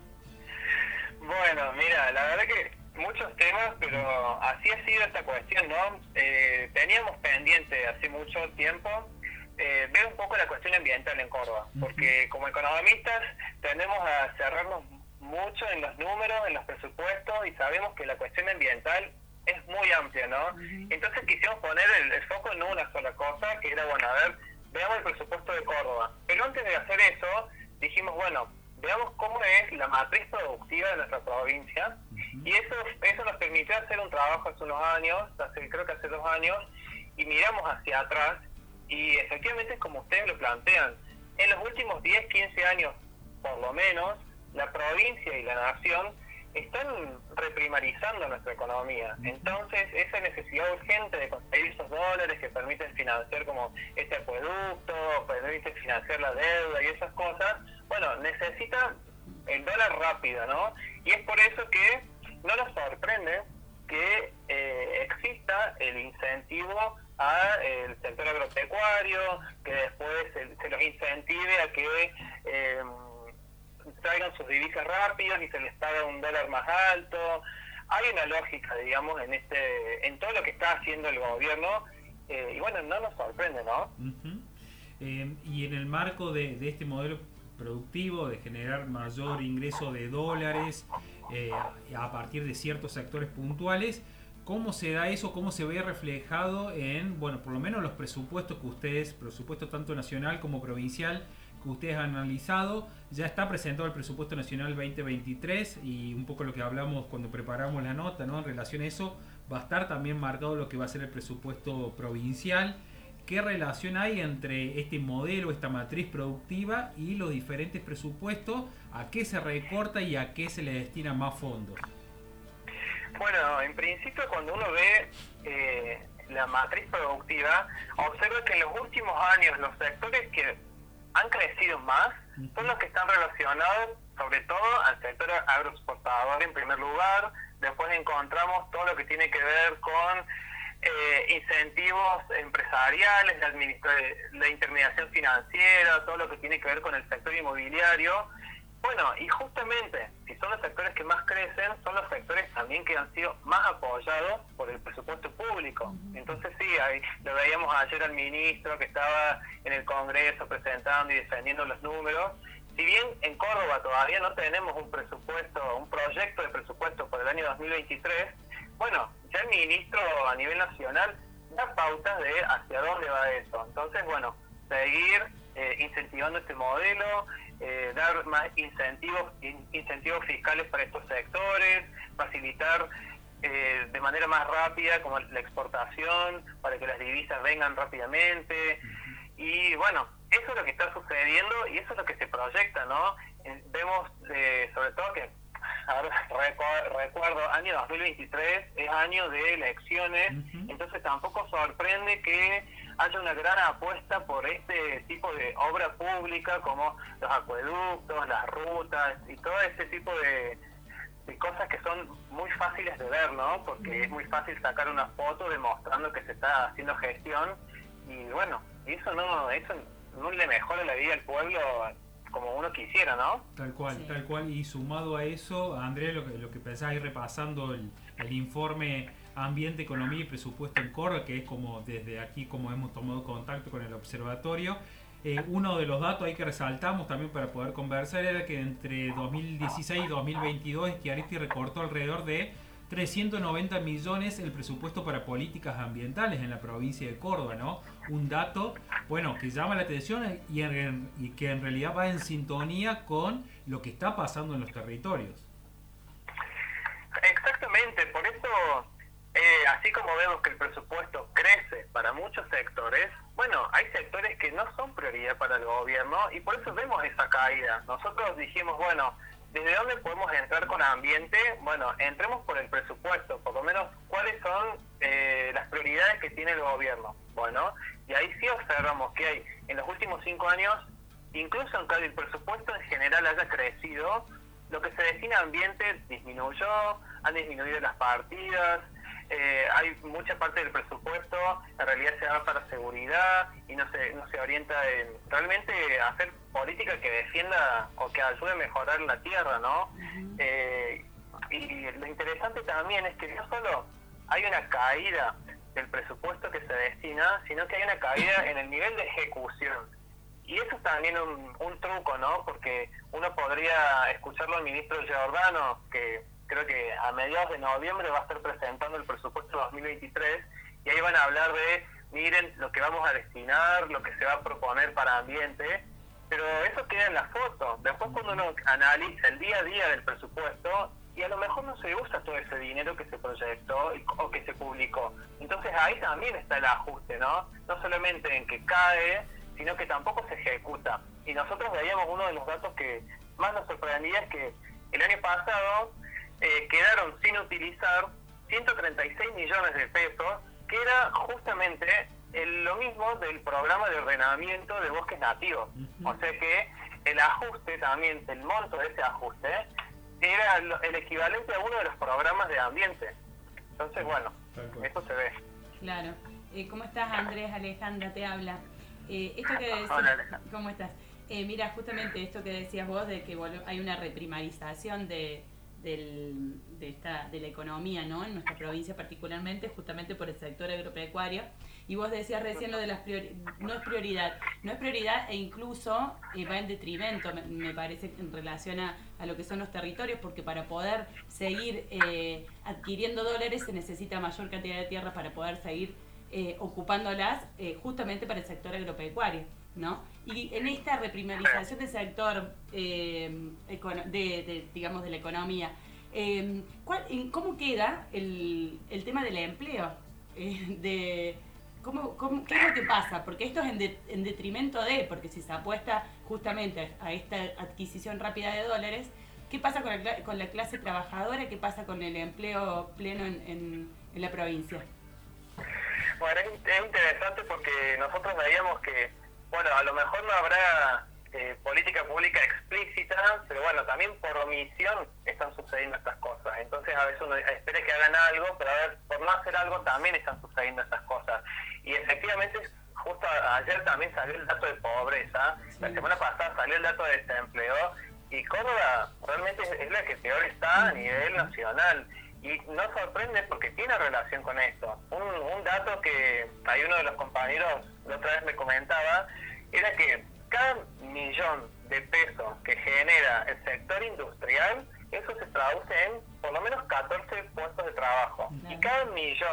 Bueno, mira, la verdad que muchos temas, pero así ha sido esta cuestión, ¿no? Teníamos pendiente hace mucho tiempo ver un poco la cuestión ambiental en Córdoba, porque como economistas tendemos a cerrarnos mucho en los números, en los presupuestos, y sabemos que la cuestión ambiental es muy amplia, ¿no? Entonces quisimos poner el foco en una sola cosa, que era, bueno, a ver, veamos el presupuesto de Córdoba. Pero antes de hacer eso, dijimos, bueno, veamos cómo es la matriz productiva de nuestra provincia, y eso nos permitió hacer un trabajo hace unos años, creo que hace 2 años, y miramos hacia atrás, y efectivamente, como ustedes lo plantean, en los últimos 10, 15 años, por lo menos, la provincia y la nación están reprimarizando nuestra economía. Entonces, esa necesidad urgente de conseguir esos dólares que permiten financiar como este acueducto, permiten financiar la deuda y esas cosas, bueno, necesita el dólar rápido, ¿no? Y es por eso que no nos sorprende que exista el incentivo al sector agropecuario, que después se los incentive a que traigan sus divisas rápidas y se les paga un dólar más alto. Hay una lógica, digamos, en todo lo que está haciendo el gobierno, y bueno, no nos sorprende, ¿no? Y en el marco de este modelo productivo, de generar mayor ingreso de dólares a partir de ciertos sectores puntuales, ¿cómo se da eso? ¿Cómo se ve reflejado en, bueno, por lo menos los presupuestos que ustedes, presupuesto tanto nacional como provincial, que ustedes han analizado? Ya está presentado el presupuesto nacional 2023 y un poco lo que hablamos cuando preparamos la nota, ¿no? En relación a eso, va a estar también marcado lo que va a ser el presupuesto provincial. ¿Qué relación hay entre este modelo, esta matriz productiva y los diferentes presupuestos? ¿A qué se recorta y a qué se le destina más fondos? Bueno, en principio, cuando uno ve la matriz productiva, observa que en los últimos años los sectores que han crecido más son los que están relacionados sobre todo al sector agroexportador en primer lugar. Después encontramos todo lo que tiene que ver con incentivos empresariales, la intermediación financiera, todo lo que tiene que ver con el sector inmobiliario. Bueno, y justamente, si son los sectores que más crecen, son los sectores también que han sido más apoyados por el presupuesto público. Entonces sí, lo veíamos ayer al ministro que estaba en el Congreso presentando y defendiendo los números. Si bien en Córdoba todavía no tenemos un proyecto de presupuesto por el año 2023, bueno, ya el ministro a nivel nacional da pautas de hacia dónde va eso. Entonces, bueno, seguir incentivando este modelo, dar más incentivos fiscales para estos sectores, facilitar de manera más rápida como la exportación para que las divisas vengan rápidamente. Y bueno, eso es lo que está sucediendo y eso es lo que se proyecta, ¿no? Vemos sobre todo que, recuerdo, año 2023 es año de elecciones, entonces tampoco sorprende que haya una gran apuesta por este tipo de obra pública como los acueductos, las rutas y todo ese tipo de cosas que son muy fáciles de ver, ¿no? Porque es muy fácil sacar una foto demostrando que se está haciendo gestión y bueno, eso no le mejora la vida al pueblo como uno quisiera, ¿no? Tal cual, sí. Tal cual. Y sumado a eso, Andrés, lo que pensás ir repasando el informe Ambiente, Economía y Presupuesto en Córdoba, que es como desde aquí como hemos tomado contacto con el observatorio. Uno de los datos ahí que resaltamos también para poder conversar era que entre 2016 y 2022 Schiaretti recortó alrededor de 390 millones el presupuesto para políticas ambientales en la provincia de Córdoba, ¿no? Un dato, bueno, que llama la atención y que en realidad va en sintonía con lo que está pasando en los territorios. Exactamente, por eso, así como vemos que el presupuesto crece para muchos sectores, bueno, hay sectores que no son prioridad para el gobierno y por eso vemos esa caída. Nosotros dijimos, bueno, ¿desde dónde podemos entrar con ambiente? Bueno, entremos por el presupuesto, por lo menos cuáles son las prioridades que tiene el gobierno. Bueno, y ahí sí observamos que hay, en los últimos 5 años, incluso aunque el presupuesto en general haya crecido, lo que se destina a ambiente disminuyó, han disminuido las partidas, hay mucha parte del presupuesto en realidad se da para seguridad y no se orienta en realmente hacer política que defienda o que ayude a mejorar la tierra, ¿no? Y lo interesante también es que no solo hay una caída del presupuesto que se destina, sino que hay una caída en el nivel de ejecución. Y eso es también un truco, ¿no? Porque uno podría escucharlo al ministro Giordano, que creo que a mediados de noviembre va a estar presentando el presupuesto 2023, y ahí van a hablar de, miren, lo que vamos a destinar, lo que se va a proponer para ambiente, pero eso queda en la foto. Después cuando uno analiza el día a día del presupuesto, y a lo mejor no se usa todo ese dinero que se proyectó o que se publicó. Entonces ahí también está el ajuste, ¿no? No solamente en que cae, sino que tampoco se ejecuta. Y nosotros veíamos uno de los datos que más nos sorprendía, es que el año pasado quedaron sin utilizar 136 millones de pesos, que era justamente lo mismo del programa de ordenamiento de bosques nativos. O sea que el ajuste también, el monto de ese ajuste, era el equivalente a uno de los programas de ambiente. Entonces, bueno, eso se ve. Claro. ¿Cómo estás, Andrés? Alejandra te habla. Esto que decís, Hola, Alejandra. ¿Cómo estás? Mira, justamente esto que decías vos, de que hay una reprimarización de la economía, ¿no? En nuestra provincia particularmente, justamente por el sector agropecuario. Y vos decías recién lo de las no es prioridad e incluso va en detrimento, me parece, en relación a lo que son los territorios, porque para poder seguir adquiriendo dólares se necesita mayor cantidad de tierra para poder seguir ocupándolas justamente para el sector agropecuario, ¿no? Y en esta reprimarización del sector digamos de la economía, ¿cómo queda el tema del empleo? ¿Qué es lo que pasa? Porque esto es en detrimento porque si se apuesta justamente a esta adquisición rápida de dólares, ¿qué pasa con la clase trabajadora? ¿Qué pasa con el empleo pleno en la provincia? Bueno, es interesante porque nosotros veíamos que, bueno, a lo mejor no habrá política pública explícita, pero bueno, también por omisión están sucediendo estas cosas. Entonces a veces uno espera que hagan algo, pero a ver, por no hacer algo también están sucediendo estas cosas. Y efectivamente, justo ayer también salió el dato de pobreza, la semana pasada salió el dato de desempleo, y Córdoba realmente es la que peor está a nivel nacional. Y no sorprende porque tiene relación con esto. Un dato que hay uno de los compañeros la otra vez me comentaba, era que cada millón de pesos que genera el sector industrial, eso se traduce en por lo menos 14 puestos de trabajo. Y cada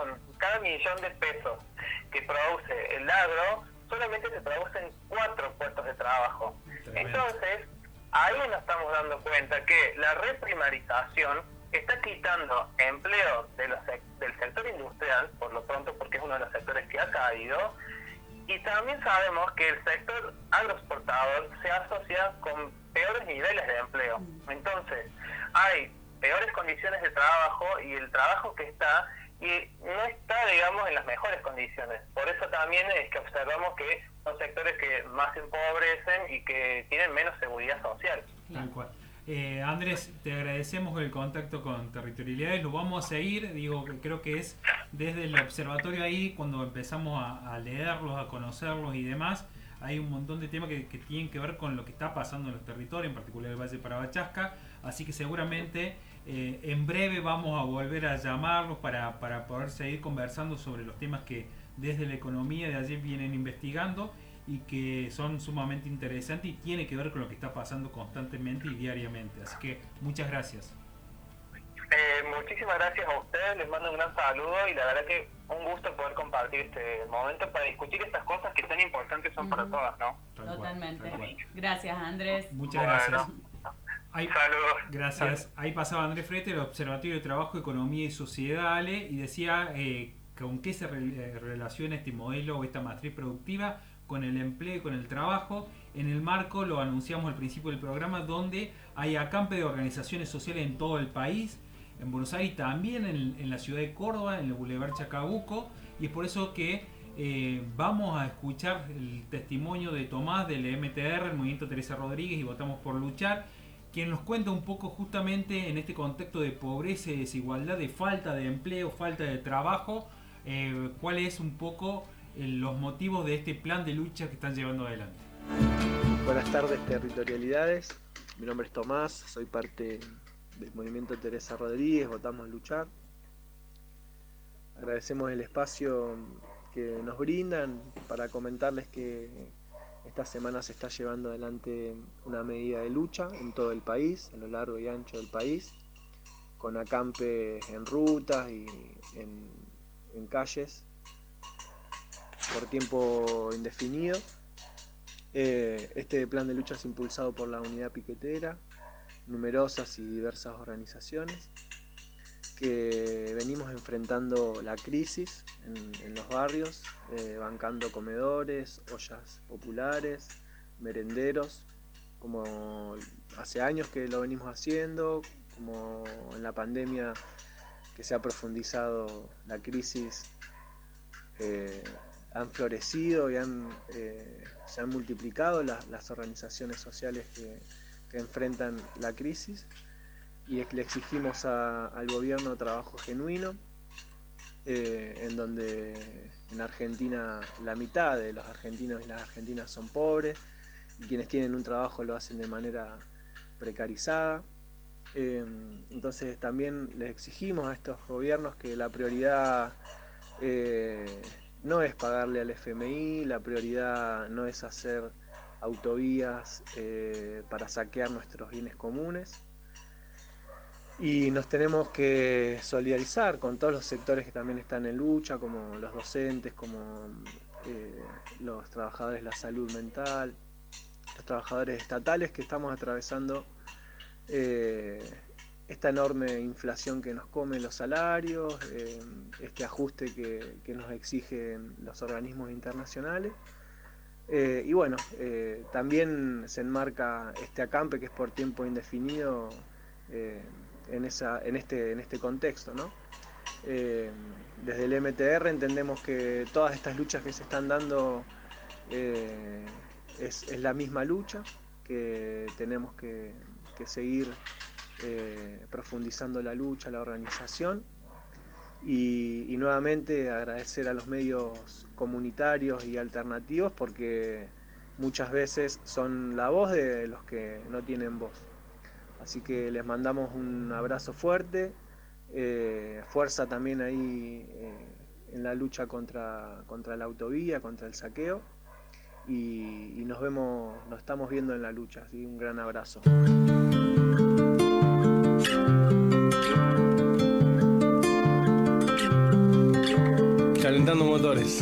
millón de pesos que produce el agro, solamente se traduce en 4 puestos de trabajo. Entonces, ahí nos estamos dando cuenta que la reprimarización está quitando empleo del sector industrial, por lo pronto, porque es uno de los sectores que ha caído, y también sabemos que el sector agroexportador se asocia con peores niveles de empleo. Entonces, hay peores condiciones de trabajo y el trabajo que está, y no está, digamos, en las mejores condiciones. Por eso también es que observamos que son sectores que más se empobrecen y que tienen menos seguridad social. Tal cual. Andrés, te agradecemos el contacto con Territorialidades, lo vamos a seguir, creo que es desde el observatorio ahí, cuando empezamos a leerlos, a conocerlos y demás, hay un montón de temas que tienen que ver con lo que está pasando en los territorios, en particular el Valle de Parabachasca, así que seguramente en breve vamos a volver a llamarlos para poder seguir conversando sobre los temas que desde la economía de allí vienen investigando y que son sumamente interesantes y tiene que ver con lo que está pasando constantemente y diariamente. Así que muchas gracias. Muchísimas gracias a ustedes, les mando un gran saludo y la verdad que un gusto poder compartir este momento para discutir estas cosas que tan importantes son para todas, ¿no? Totalmente. Gracias, Andrés. Muchas gracias. Saludos. Gracias. Ahí pasaba Andrés Frete del Observatorio de Trabajo, Economía y Sociedad, Ale, y decía con qué se relaciona este modelo o esta matriz productiva con el empleo y con el trabajo. En el marco, lo anunciamos al principio del programa, donde hay acampe de organizaciones sociales en todo el país, en Buenos Aires, también en la ciudad de Córdoba, en el Boulevard Chacabuco, y es por eso que vamos a escuchar el testimonio de Tomás del MTR, el Movimiento Teresa Rodríguez y Votamos por Luchar, quien nos cuenta un poco justamente en este contexto de pobreza y desigualdad, de falta de empleo, falta de trabajo, cuál es un poco los motivos de este plan de lucha que están llevando adelante. Buenas tardes, territorialidades. Mi nombre es Tomás, soy parte del Movimiento Teresa Rodríguez, Votamos Luchar. Agradecemos el espacio que nos brindan para comentarles que esta semana se está llevando adelante una medida de lucha en todo el país, a lo largo y ancho del país, con acampes en rutas y en calles por tiempo indefinido. Este plan de lucha es impulsado por la Unidad Piquetera, numerosas y diversas organizaciones que venimos enfrentando la crisis en los barrios, bancando comedores, ollas populares, merenderos, como hace años que lo venimos haciendo, como en la pandemia que se ha profundizado la crisis, han florecido y se han multiplicado las organizaciones sociales que enfrentan la crisis, y le exigimos al gobierno trabajo genuino, en donde en Argentina la mitad de los argentinos y las argentinas son pobres, y quienes tienen un trabajo lo hacen de manera precarizada. Entonces también les exigimos a estos gobiernos que la prioridad no es pagarle al FMI, la prioridad no es hacer autovías para saquear nuestros bienes comunes, y nos tenemos que solidarizar con todos los sectores que también están en lucha, como los docentes, como los trabajadores de la salud mental, los trabajadores estatales, que estamos atravesando esta enorme inflación que nos come los salarios, este ajuste que nos exigen los organismos internacionales. Y bueno, también se enmarca este acampe, que es por tiempo indefinido, en este contexto, ¿no? Desde el MTR entendemos que todas estas luchas que se están dando es la misma lucha, que tenemos que seguir profundizando la lucha, la organización, y nuevamente agradecer a los medios comunitarios y alternativos, porque muchas veces son la voz de los que no tienen voz. Así que les mandamos un abrazo fuerte, fuerza también ahí en la lucha contra la autovía, contra el saqueo, y nos estamos viendo en la lucha, ¿sí? Un gran abrazo. Calentando motores.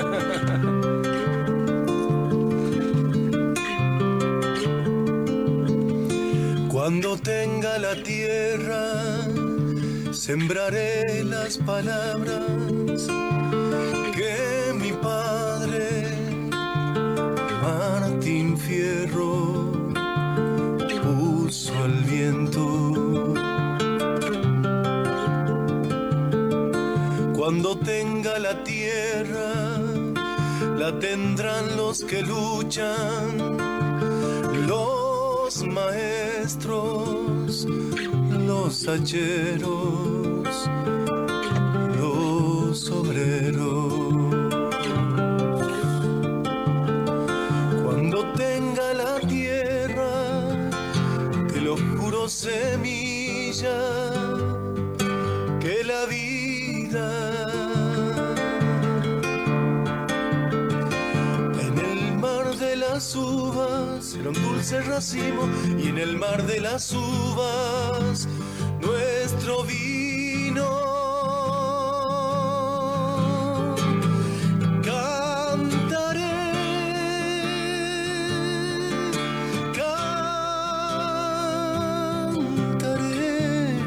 Cuando tenga la tierra, sembraré las palabras que mi padre, Martín Fierro, puso al viento. Cuando tenga la tierra, la tendrán los que luchan, los maestros, los hacheros, los obreros. Cuando tenga la tierra, te lo juro, semilla, que la vida en el mar de las uvas será un dulce racimo, y en el mar de las uvas nuestro nuestro vino. Cantaré, cantaré.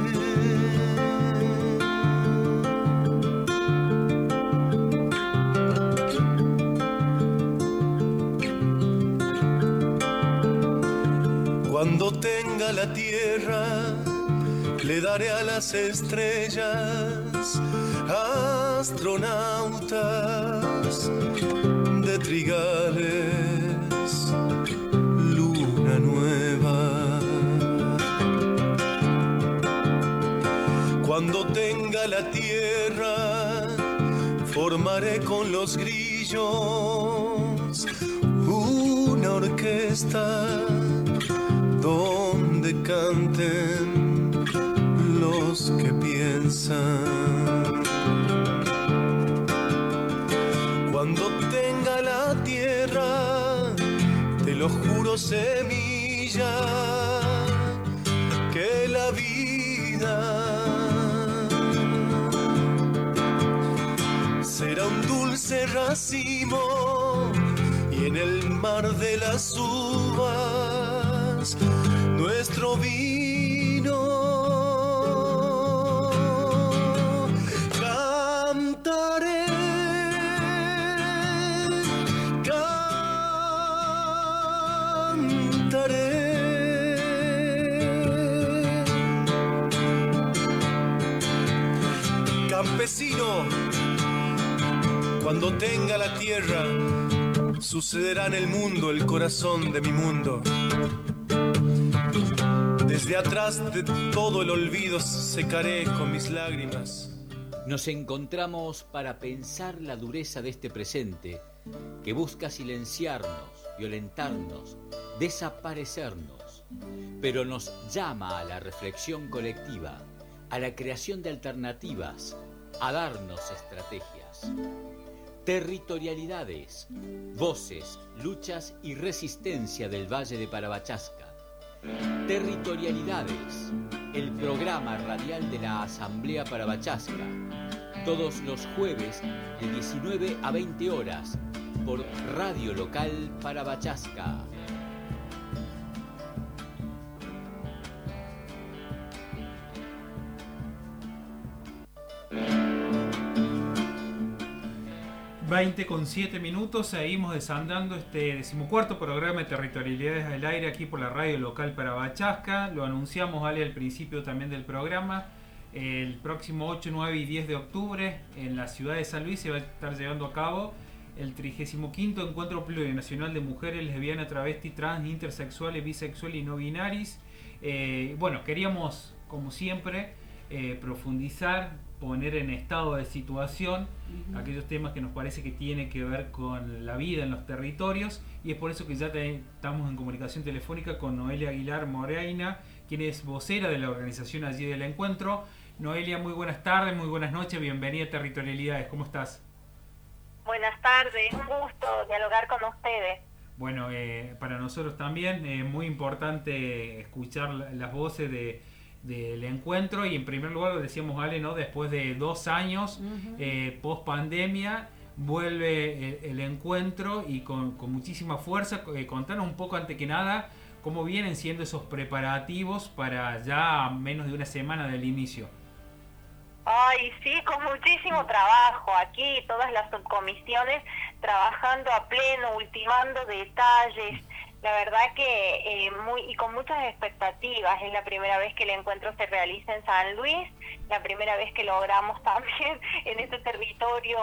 Cuando tenga la tierra, le daré a las estrellas, astronautas de trigales, luna nueva. Cuando tenga la tierra, formaré con los grillos una orquesta donde canten los que piensan. Cuando tenga la tierra, te lo juro, semilla, que la vida será un dulce racimo, y en el mar de las uvas nuestro vino. Cantaré, cantaré. Campesino, cuando tenga la tierra, sucederá en el mundo el corazón de mi mundo. Desde atrás de todo el olvido secaré con mis lágrimas. Nos encontramos para pensar la dureza de este presente que busca silenciarnos, violentarnos, desaparecernos, pero nos llama a la reflexión colectiva, a la creación de alternativas, a darnos estrategias. Territorialidades, voces, luchas y resistencia del Valle de Parabachasca. Territorialidades, el programa radial de la Asamblea Parabachasca, todos los jueves de 19 a 20 horas por Radio Local Parabachasca. Con 7 minutos, seguimos desandando este 14º programa de Territorialidades al Aire aquí por la Radio Local Parabachasca. Lo anunciamos, Ale, al principio también del programa. El próximo 8, 9 y 10 de octubre en la ciudad de San Luis se va a estar llevando a cabo el 35º Encuentro Plurinacional de Mujeres Lesbianas, Travesti, Trans, Intersexuales, Bisexuales y No Binaris. Bueno, queríamos, como siempre, profundizar, poner en estado de situación aquellos temas que nos parece que tienen que ver con la vida en los territorios, y es por eso que ya estamos en comunicación telefónica con Noelia Aguilar Moreira, quien es vocera de la organización allí del encuentro. Noelia, muy buenas tardes, muy buenas noches, bienvenida a Territorialidades, ¿cómo estás? Buenas tardes, un gusto dialogar con ustedes. Bueno, para nosotros también muy importante escuchar las voces del encuentro, y en primer lugar lo decíamos, Ale, ¿no? Después de 2 años post pandemia vuelve el encuentro y con muchísima fuerza. Contanos un poco, antes que nada, cómo vienen siendo esos preparativos para ya menos de una semana del inicio. Ay, sí, con muchísimo trabajo. Aquí todas las subcomisiones trabajando a pleno, ultimando detalles. La verdad que con muchas expectativas. Es la primera vez que el encuentro se realiza en San Luis, la primera vez que logramos también en este territorio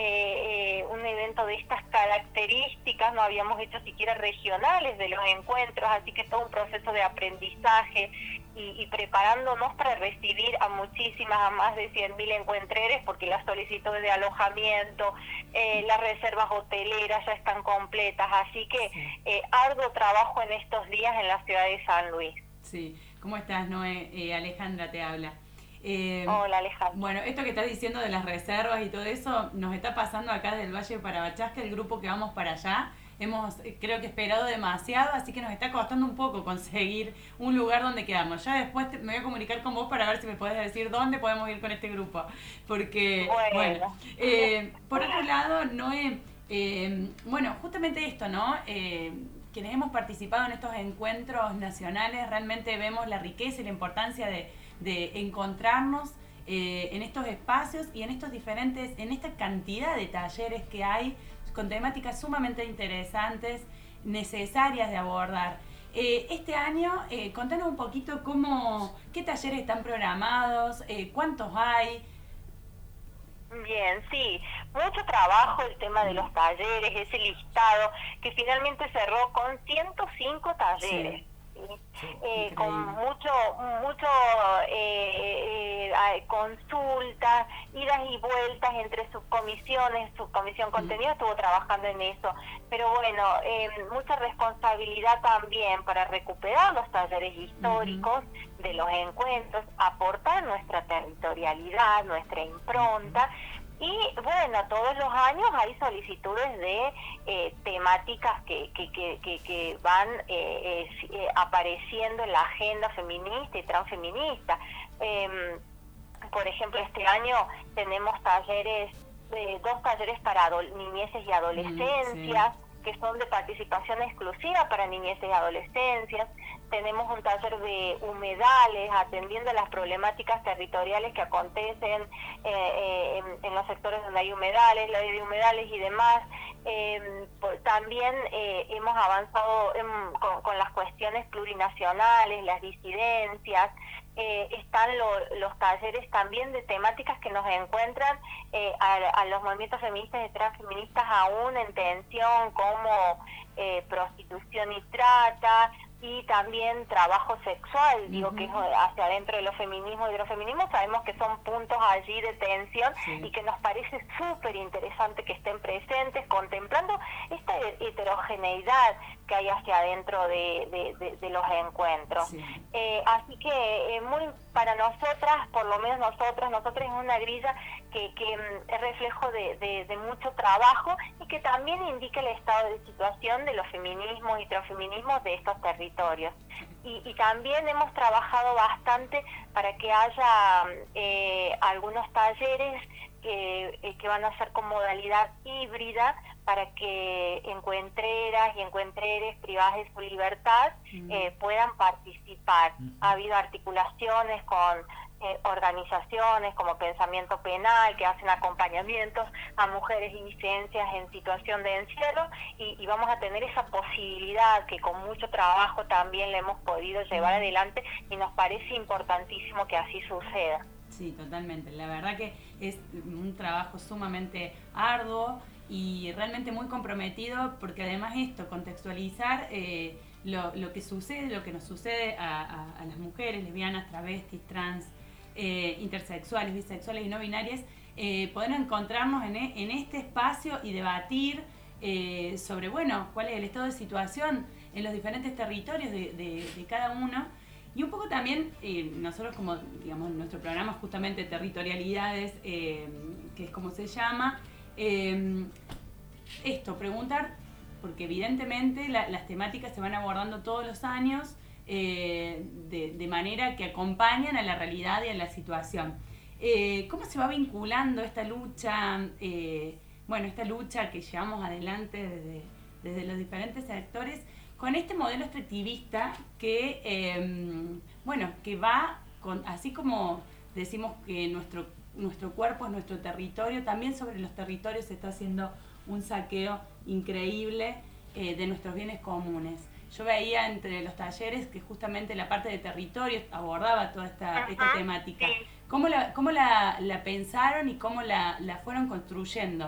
un evento de estas características. No habíamos hecho siquiera regionales de los encuentros, así que todo un proceso de aprendizaje y preparándonos para recibir a muchísimas, a más de 100.000 encuentreres, porque las solicitudes de alojamiento, las reservas hoteleras ya están completas, así que arduo trabajo en estos días en la ciudad de San Luis. Sí, ¿cómo estás, Noé? Alejandra te habla. Hola, Alejandra. Bueno, esto que estás diciendo de las reservas y todo eso, nos está pasando acá del Valle de Parabachasca, el grupo que vamos para allá. creo que esperado demasiado, así que nos está costando un poco conseguir un lugar donde quedarnos. Ya después me voy a comunicar con vos para ver si me podés decir dónde podemos ir con este grupo. Porque, bueno, por otro lado, Noé, bueno, justamente esto, ¿no? Quienes hemos participado en estos encuentros nacionales realmente vemos la riqueza y la importancia de encontrarnos en estos espacios y en esta cantidad de talleres que hay con temáticas sumamente interesantes, necesarias de abordar. Este año, contanos un poquito qué talleres están programados, cuántos hay. Bien, sí, mucho trabajo el tema de los talleres, ese listado que finalmente cerró con 105 talleres. Sí. Con mucho consultas, idas y vueltas entre subcomisiones. Subcomisión Contenido estuvo trabajando en eso, pero bueno, mucha responsabilidad también para recuperar los talleres históricos de los encuentros, aportar nuestra territorialidad, nuestra impronta. Y bueno, todos los años hay solicitudes de temáticas que van apareciendo en la agenda feminista y transfeminista. Por ejemplo, este año tenemos dos talleres para niñeces y adolescencias, que son de participación exclusiva para niñeces y adolescencias. Tenemos un taller de humedales, atendiendo las problemáticas territoriales que acontecen en los sectores donde hay humedales, la ley de humedales y demás. También hemos avanzado con las cuestiones plurinacionales, las disidencias. Están los talleres también de temáticas que nos encuentran a los movimientos feministas y transfeministas aún en tensión, como prostitución y trata, y también trabajo sexual, digo que es hacia adentro de los feminismos y de los feminismos. Sabemos que son puntos allí de tensión y que nos parece súper interesante que estén presentes, contemplando esta heterogeneidad que hay hacia adentro de los encuentros. Así que muy para nosotras, por lo menos nosotras es una grilla que es reflejo de mucho trabajo y que también indica el estado de situación de los feminismos y transfeminismos de estos territorios. Y también hemos trabajado bastante para que haya algunos talleres que van a ser con modalidad híbrida, para que encuentreras y encuentreres privadas de su libertad puedan participar. Ha habido articulaciones con organizaciones como Pensamiento Penal, que hacen acompañamientos a mujeres y disidencias en situación de encierro, y vamos a tener esa posibilidad que con mucho trabajo también le hemos podido llevar adelante, y nos parece importantísimo que así suceda. Sí, totalmente. La verdad que es un trabajo sumamente arduo y realmente muy comprometido, porque además contextualizar lo que sucede, lo que nos sucede a las mujeres lesbianas, travestis, trans, intersexuales, bisexuales y no binarias, poder encontrarnos en este espacio y debatir sobre, bueno, cuál es el estado de situación en los diferentes territorios de cada uno. Y un poco también, nosotros como, digamos, nuestro programa justamente Territorialidades, que es como se llama, preguntar, porque evidentemente las temáticas se van abordando todos los años de manera que acompañan a la realidad y a la situación. ¿Cómo se va vinculando esta lucha, esta lucha que llevamos adelante desde los diferentes sectores, con este modelo extractivista que va con, así como decimos que nuestro cuerpo es nuestro territorio, también sobre los territorios se está haciendo un saqueo increíble de nuestros bienes comunes. Yo veía entre los talleres que justamente la parte de territorio abordaba toda esta temática. Sí. ¿Cómo la pensaron y cómo la fueron construyendo?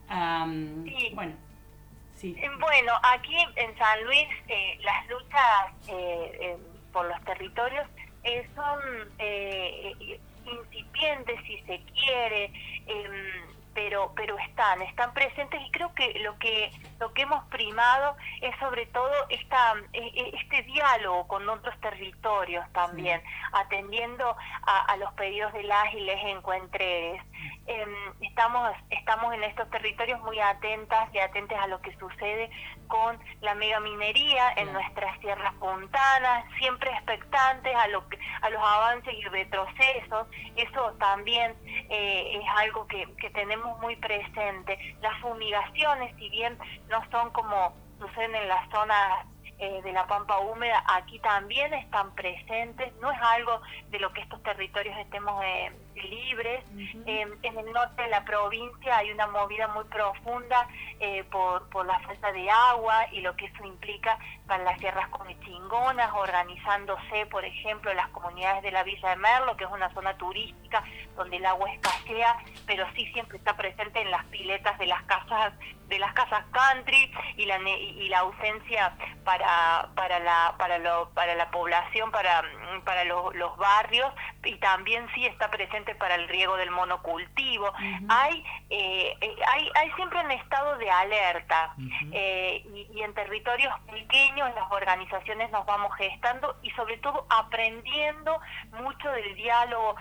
Bueno, aquí en San Luis las luchas por los territorios son incipientes, si se quiere, pero están presentes, y creo que lo que hemos primado es sobre todo este diálogo con otros territorios también, atendiendo a los pedidos de las y les encuentreres. estamos en estos territorios muy atentas y atentos a lo que sucede con la megaminería en nuestras tierras puntanas, siempre expectantes a los avances y retrocesos. Eso también es algo que tenemos muy presente. Las fumigaciones, si bien no son como suceden en las zonas de la pampa húmeda, aquí también están presentes. No es algo de lo que estos territorios estemos libres. En el norte de la provincia hay una movida muy profunda por la falta de agua y lo que eso implica para las sierras comechingonas, organizándose, por ejemplo, las comunidades de la Villa de Merlo, que es una zona turística donde el agua escasea, pero sí siempre está presente en las piletas de las casas country, y la ausencia para la población, para los barrios, y también sí está presente para el riego del monocultivo. Hay siempre un estado de alerta, y en territorios pequeños las organizaciones nos vamos gestando y sobre todo aprendiendo mucho del diálogo,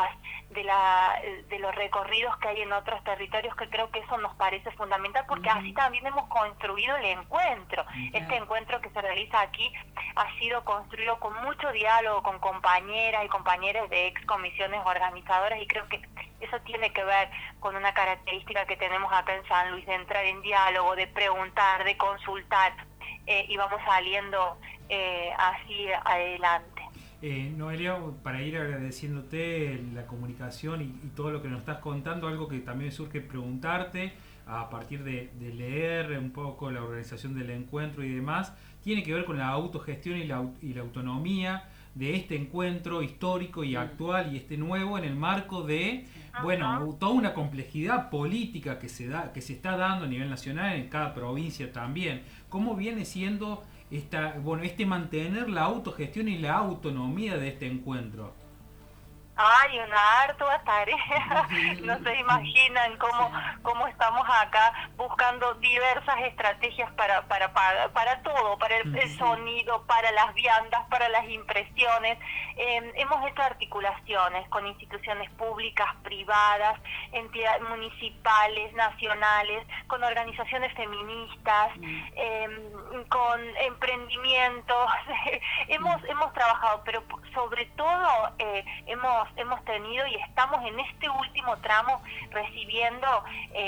de los recorridos que hay en otros territorios, que creo que eso nos parece fundamental, porque así también hemos construido el encuentro. Este encuentro que se realiza aquí ha sido construido con mucho diálogo con compañeras y compañeros de ex comisiones organizadoras, y creo que eso tiene que ver con una característica que tenemos acá en San Luis, de entrar en diálogo, de preguntar, de consultar, y vamos saliendo así adelante. Noelia, para ir agradeciéndote la comunicación y todo lo que nos estás contando, algo que también me surge preguntarte a partir de leer un poco la organización del encuentro y demás, tiene que ver con la autogestión y la autonomía de este encuentro histórico y actual y este nuevo, en el marco de toda una complejidad política que se está dando a nivel nacional, en cada provincia también. ¿Cómo viene siendo mantener la autogestión y la autonomía de este encuentro? Hay una ardua tarea, no se imaginan cómo estamos acá buscando diversas estrategias para todo, para el sonido, para las viandas, para las impresiones. Hemos hecho articulaciones con instituciones públicas, privadas, entidades municipales, nacionales, con organizaciones feministas, con emprendimientos. Hemos trabajado, pero sobre todo hemos tenido y estamos en este último tramo recibiendo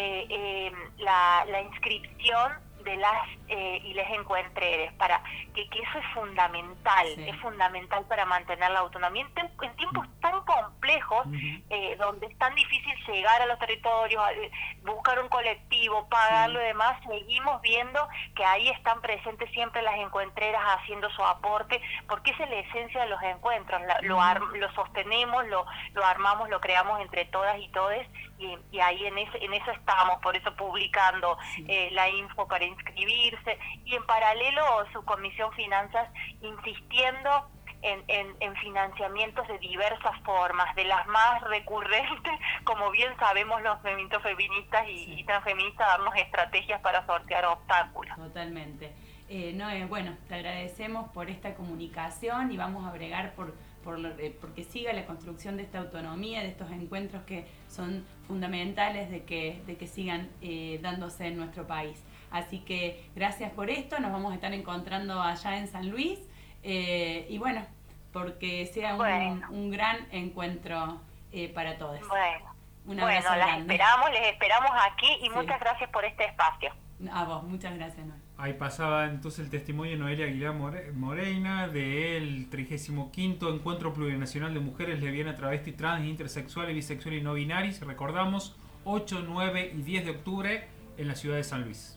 la inscripción de las y les encuentreres, para que eso es fundamental, es fundamental para mantener la autonomía en tiempos tan complejos, donde es tan difícil llegar a los territorios, buscar un colectivo, pagarlo y demás. Seguimos viendo que ahí están presentes siempre las encuentreras haciendo su aporte, porque esa es la esencia de los encuentros. Lo sostenemos, lo armamos, lo creamos entre todas y todes, y ahí en eso estamos, por eso publicando la info para inscribirse, y en paralelo su Comisión Finanzas insistiendo en financiamientos de diversas formas, de las más recurrentes, como bien sabemos los movimientos feministas y transfeministas, darnos estrategias para sortear obstáculos. Totalmente. Bueno, te agradecemos por esta comunicación y vamos a bregar porque siga la construcción de esta autonomía, de estos encuentros que son fundamentales de que sigan dándose en nuestro país. Así que gracias por esto, nos vamos a estar encontrando allá en San Luis, y bueno, porque sea un gran encuentro para todos. Un abrazo grande. Les esperamos aquí, y muchas gracias por este espacio. A vos, muchas gracias, Noel. Ahí pasaba entonces el testimonio de Noelia Aguilar Moreira del 35º Encuentro Plurinacional de Mujeres Lesbianas, Travestis, Trans, Intersexuales, Bisexuales y No Binarias. Recordamos, 8, 9 y 10 de octubre en la ciudad de San Luis.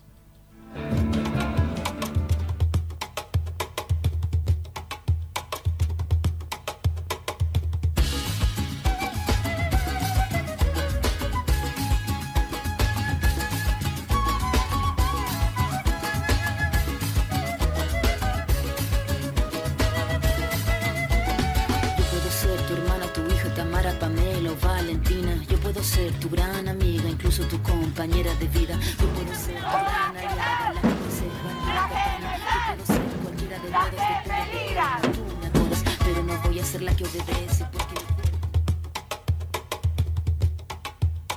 Tu gran amiga, incluso tu compañera de vida. Yo puedo ser tu gran aliada, la que aconseja en la cadena. Yo puedo ser cualquiera de todas, depende de todas, pero no voy a ser la que obedece porque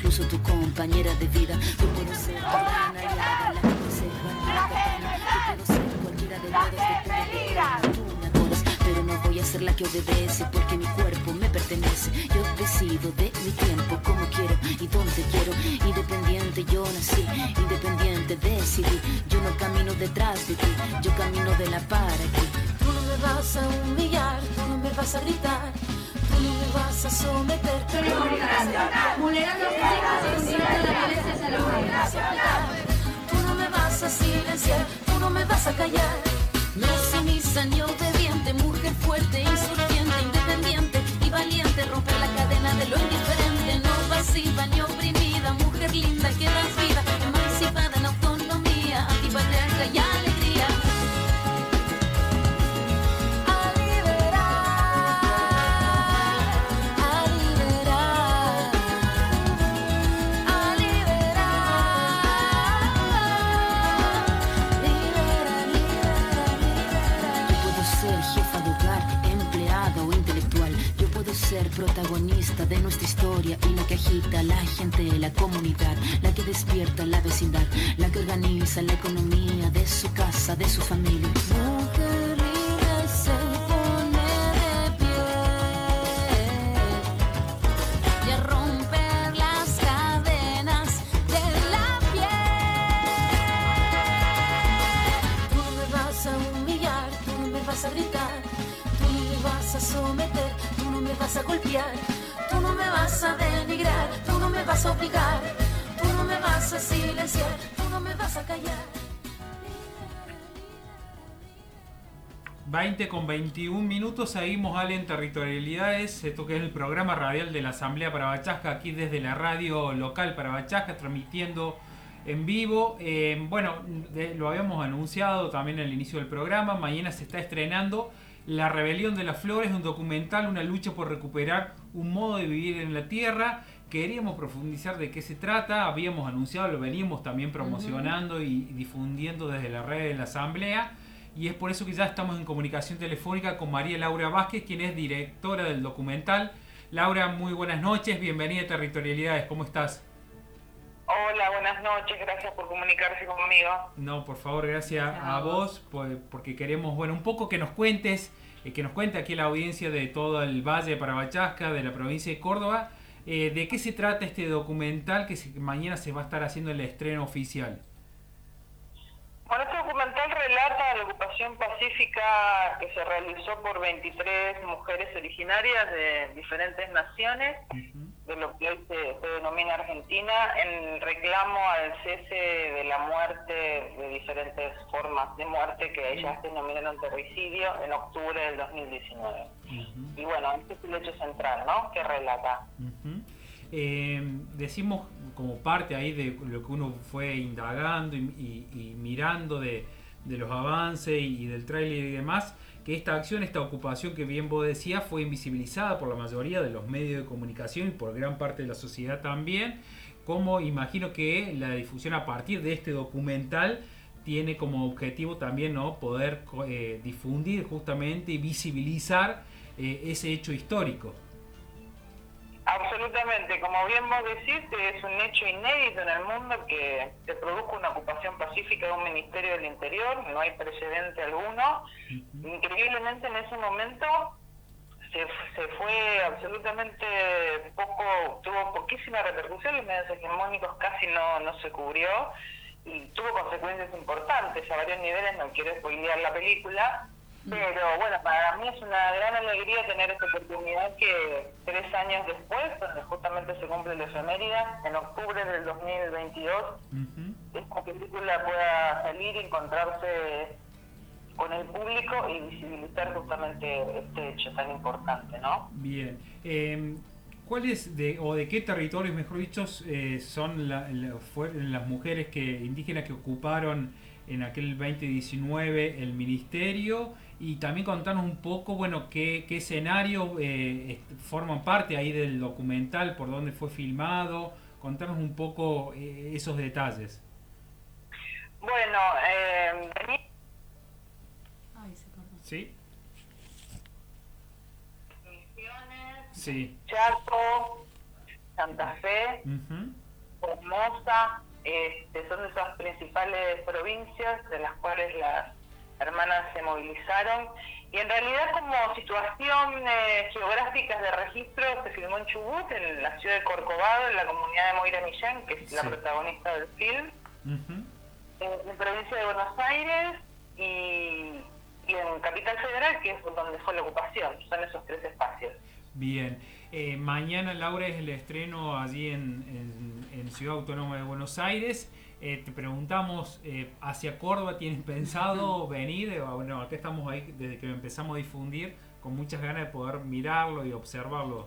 incluso tu compañera de vida. Yo puedo ser tu gran aliada, la que conserva la cadena. Yo puedo ser cualquiera de todas, tú me adoras, pero no voy a ser la que obedece, porque mi cuerpo me pertenece. Yo decido de mi tiempo, como quiero y donde quiero. Independiente yo nací, independiente decidí. Yo no camino detrás de ti, yo camino de la para ti. Tú no me vas a humillar, tú no me vas a gritar, tú no me vas a someter. Vulnerando los derechos de la violencia hacia la mujer. Tú no me vas a silenciar, tú no me vas a callar. No sumisa ni obediente, mujer fuerte, insurgente, independiente y valiente. Romper la cadena de lo indiferente, no pasiva ni oprimida. Mujer linda que das vida, emancipada en autonomía, antipatriarca y alegría. Ser protagonista de nuestra historia y la que agita a la gente, la comunidad, la que despierta la vecindad, la que organiza la economía de su casa, de su familia. Mujer libre se pone de pie y a romper las cadenas de la piel. Tú no me vas a humillar, tú no me vas a gritar, tú no me vas a someter, tú no me vas a golpear, tú no me vas a denigrar, tú no me vas a obligar, tú no me vas a silenciar, tú no me vas a callar. 20:21, seguimos, Ale, en Territorialidades, esto que es el programa radial de la Asamblea Parabachasca, aquí desde la radio local Parabachasca, transmitiendo en vivo. Lo habíamos anunciado también al inicio del programa, mañana se está estrenando La Rebelión de las Flores, un documental, una lucha por recuperar un modo de vivir en la tierra. Queríamos profundizar de qué se trata, habíamos anunciado, lo veníamos también promocionando y difundiendo desde la red de la Asamblea, y es por eso que ya estamos en comunicación telefónica con María Laura Vázquez, quien es directora del documental. Laura, muy buenas noches, bienvenida a Territorialidades, ¿cómo estás? Hola, buenas noches, gracias por comunicarse conmigo. No, por favor, gracias a vos, porque queremos, un poco que nos cuentes, que nos cuente aquí la audiencia de todo el Valle de Parabachasca, de la provincia de Córdoba, de qué se trata este documental que mañana se va a estar haciendo el estreno oficial. Bueno, este documental relata la ocupación pacífica que se realizó por 23 mujeres originarias de diferentes naciones, de lo que hoy se denomina Argentina, en reclamo al cese de la muerte, de diferentes formas de muerte que ellas denominaron terricidio, en octubre del 2019. Y bueno, este es el hecho central, ¿no?, que relata. Decimos como parte ahí de lo que uno fue indagando y mirando de los avances y del tráiler y demás, que esta acción, esta ocupación que bien vos decías, fue invisibilizada por la mayoría de los medios de comunicación y por gran parte de la sociedad también, como imagino que la difusión a partir de este documental tiene como objetivo también, ¿no?, poder difundir justamente y visibilizar ese hecho histórico. Absolutamente, como bien vos decís, es un hecho inédito en el mundo que se produzca una ocupación pacífica de un Ministerio del Interior, no hay precedente alguno. Increíblemente en ese momento se fue absolutamente poco, tuvo poquísima repercusión, los medios hegemónicos casi no se cubrió y tuvo consecuencias importantes a varios niveles, no quiero spoilear la película. Pero bueno, para mí es una gran alegría tener esta oportunidad que 3 años después, donde justamente se cumple la efeméride, en octubre del 2022, esta película pueda salir y encontrarse con el público y visibilizar justamente este hecho tan importante, ¿no? Bien. ¿Cuáles de qué territorios, mejor dicho, son las mujeres indígenas que ocuparon en aquel 2019 el ministerio? Y también contarnos un poco, qué escenarios forman parte ahí del documental, por dónde fue filmado, contarnos un poco esos detalles. Bueno, ¿sí? Misiones, sí. Chaco, Santa Fe, Formosa, son de esas principales provincias de las cuales las hermanas se movilizaron. Y en realidad, como situación geográfica de registro, se filmó en Chubut, en la ciudad de Corcovado, en la comunidad de Moira Millán, que es la protagonista del film, en provincia de Buenos Aires y en Capital Federal, que es donde fue la ocupación. Son esos 3 espacios. Bien. Mañana, Laura, es el estreno allí en Ciudad Autónoma de Buenos Aires. Te preguntamos, ¿hacia Córdoba tienen pensado venir? Bueno, acá estamos ahí desde que lo empezamos a difundir, con muchas ganas de poder mirarlo y observarlo.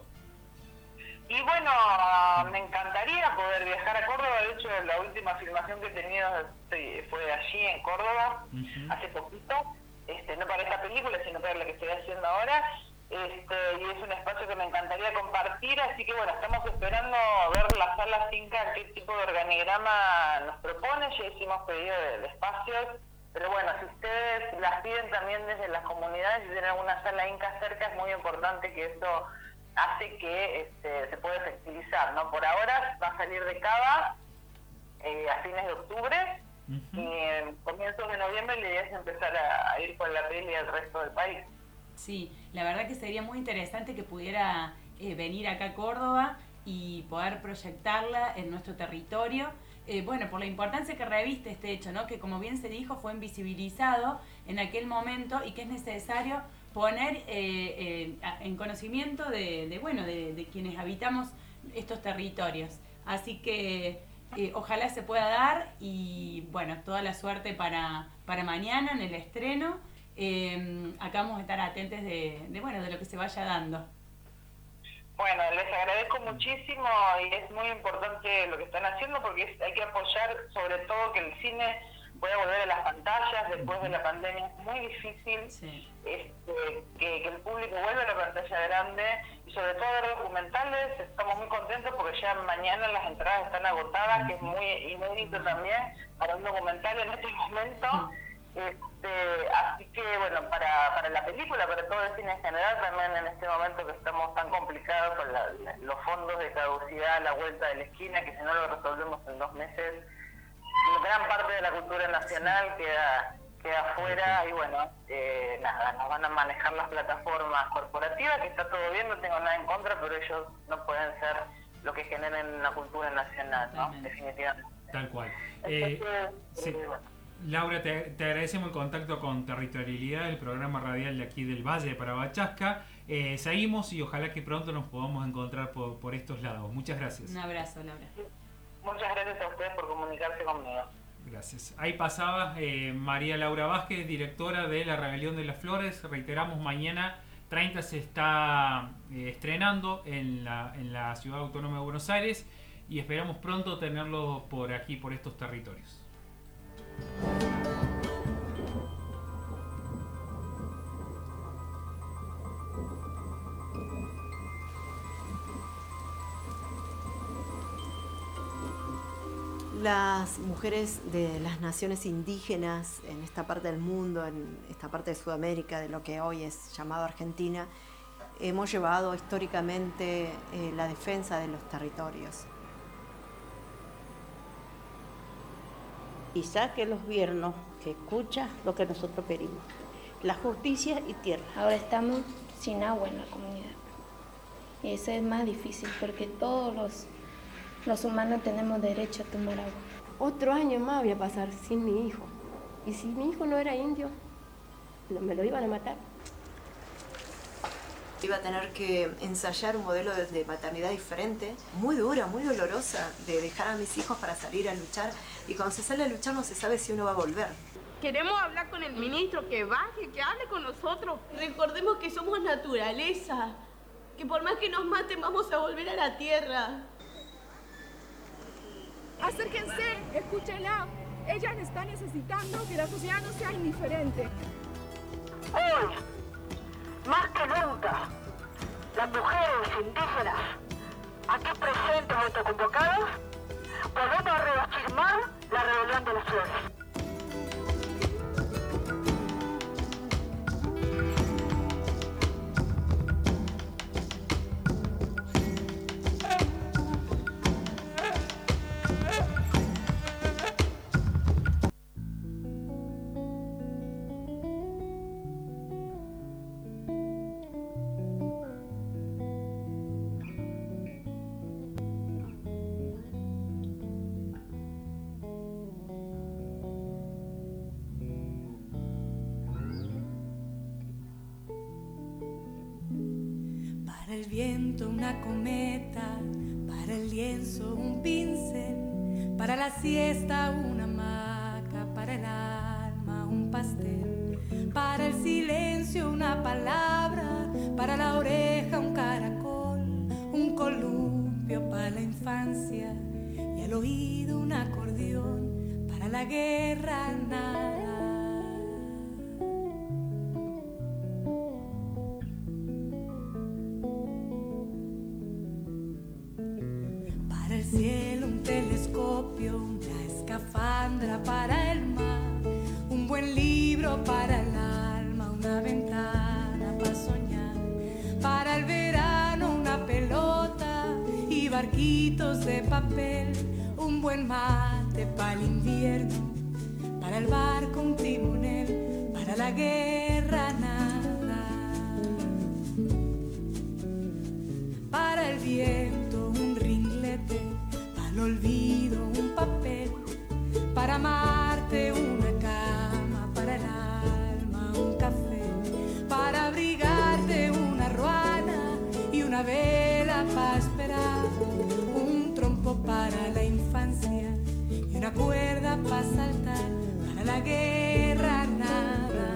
Y bueno, me encantaría poder viajar a Córdoba. De hecho, la última filmación que he tenido fue allí en Córdoba, hace poquito, no para esta película, sino para la que estoy haciendo ahora. Y es un espacio que me encantaría compartir, así que bueno, estamos esperando ver la sala Inca qué tipo de organigrama nos propone. Ya hicimos pedido de espacios, pero bueno, si ustedes las piden también desde las comunidades y tienen alguna sala Inca cerca, es muy importante que eso hace que se pueda efectivizar, ¿no? Por ahora va a salir de Cava a fines de octubre, y en comienzos de noviembre la idea es empezar a ir con la peli al resto del país. Sí, la verdad que sería muy interesante que pudiera venir acá a Córdoba y poder proyectarla en nuestro territorio. Bueno, por la importancia que reviste este hecho, ¿no? Que como bien se dijo, fue invisibilizado en aquel momento y que es necesario poner en conocimiento de quienes habitamos estos territorios. Así que ojalá se pueda dar y bueno, toda la suerte para mañana en el estreno. Acá vamos a estar atentos de lo que se vaya dando. Bueno, les agradezco muchísimo y es muy importante lo que están haciendo porque hay que apoyar sobre todo que el cine pueda volver a las pantallas después de la pandemia. Es muy difícil que el público vuelva a la pantalla grande y sobre todo ver documentales. Estamos muy contentos porque ya mañana las entradas están agotadas, que es muy inédito también para un documental en este momento. Así que bueno, para la película, para todo el cine en general, también en este momento que estamos tan complicados con los fondos de caducidad a la vuelta de la esquina, que si no lo resolvemos en 2 meses, gran parte de la cultura nacional queda afuera. Y bueno, nos van a manejar las plataformas corporativas, que está todo bien, no tengo nada en contra, pero ellos no pueden ser lo que generen la cultura nacional, ¿no? Definitivamente. Tal cual. Entonces, Laura, te agradecemos el contacto con Territorialidad, el programa radial de aquí del Valle de Parabachasca. Seguimos y ojalá que pronto nos podamos encontrar por estos lados. Muchas gracias. Un abrazo, Laura. Muchas gracias a ustedes por comunicarse conmigo. Gracias. Ahí pasaba María Laura Vázquez, directora de La Rebelión de las Flores. Reiteramos, mañana 30 se está estrenando en la Ciudad Autónoma de Buenos Aires y esperamos pronto tenerlo por aquí, por estos territorios. Las mujeres de las naciones indígenas en esta parte del mundo, en esta parte de Sudamérica, de lo que hoy es llamado Argentina, hemos llevado históricamente la defensa de los territorios. Quizá que el gobierno que escucha lo que nosotros pedimos, la justicia y tierra. Ahora estamos sin agua en la comunidad. Y eso es más difícil porque todos los humanos tenemos derecho a tomar agua. Otro año más voy a pasar sin mi hijo. Y si mi hijo no era indio, me lo iban a matar. Iba a tener que ensayar un modelo de maternidad diferente, muy dura, muy dolorosa, de dejar a mis hijos para salir a luchar. Y cuando se sale a luchar no se sabe si uno va a volver. Queremos hablar con el ministro, que baje, que hable con nosotros. Recordemos que somos naturaleza, que por más que nos maten vamos a volver a la tierra. Acérquense, escúchenla. Ella está necesitando que la sociedad no sea indiferente. Hoy, más que nunca, las mujeres indígenas aquí presentes o convocadas, podemos reafirmar la rebelión de las flores. viento una cometa, para el lienzo un pincel, para la siesta una hamaca, para el alma un pastel, para el silencio una palabra, para la oreja un caracol, un columpio para la infancia y al oído un acordeón, para la guerra nada. Para el cielo un telescopio, una escafandra para el mar, un buen libro para el alma, una ventana para soñar, para el verano una pelota y barquitos de papel, un buen mate para el invierno, para el barco un timonel, para la guerra nada, para el viento un ringlete, para el olvido un papel, para Marte una cama, para el alma un café, para abrigarte una ruana y una vela para esperar, un trompo para la infancia y una cuerda para saltar, para la guerra nada.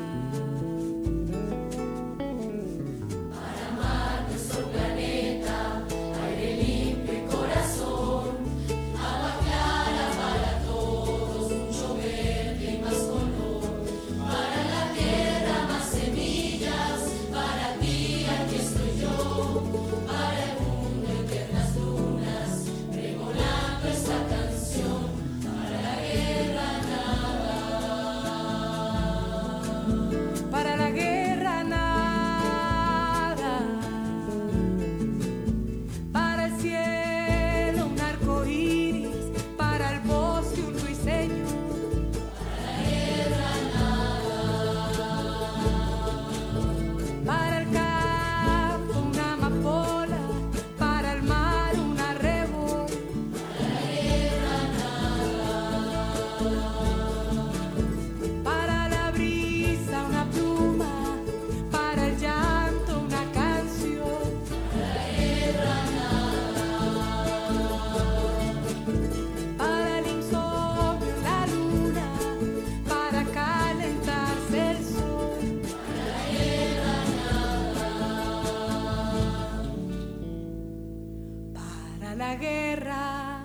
Para amar nuestro planeta, aire limpio y corazón, agua clara para todos, mucho verde y más color, para la tierra más semillas, para ti aquí estoy yo, para el mundo eternas lunas, pregonando esta canción, para la guerra nada, para la guerra nada, para el cielo un arco iris, para el bosque un ruiseño, para el campo una amapola, para el mar un arrebo, para la brisa una pluma, para el llanto una canción, para el insomnio la luna, para calentarse el sol, para la guerra.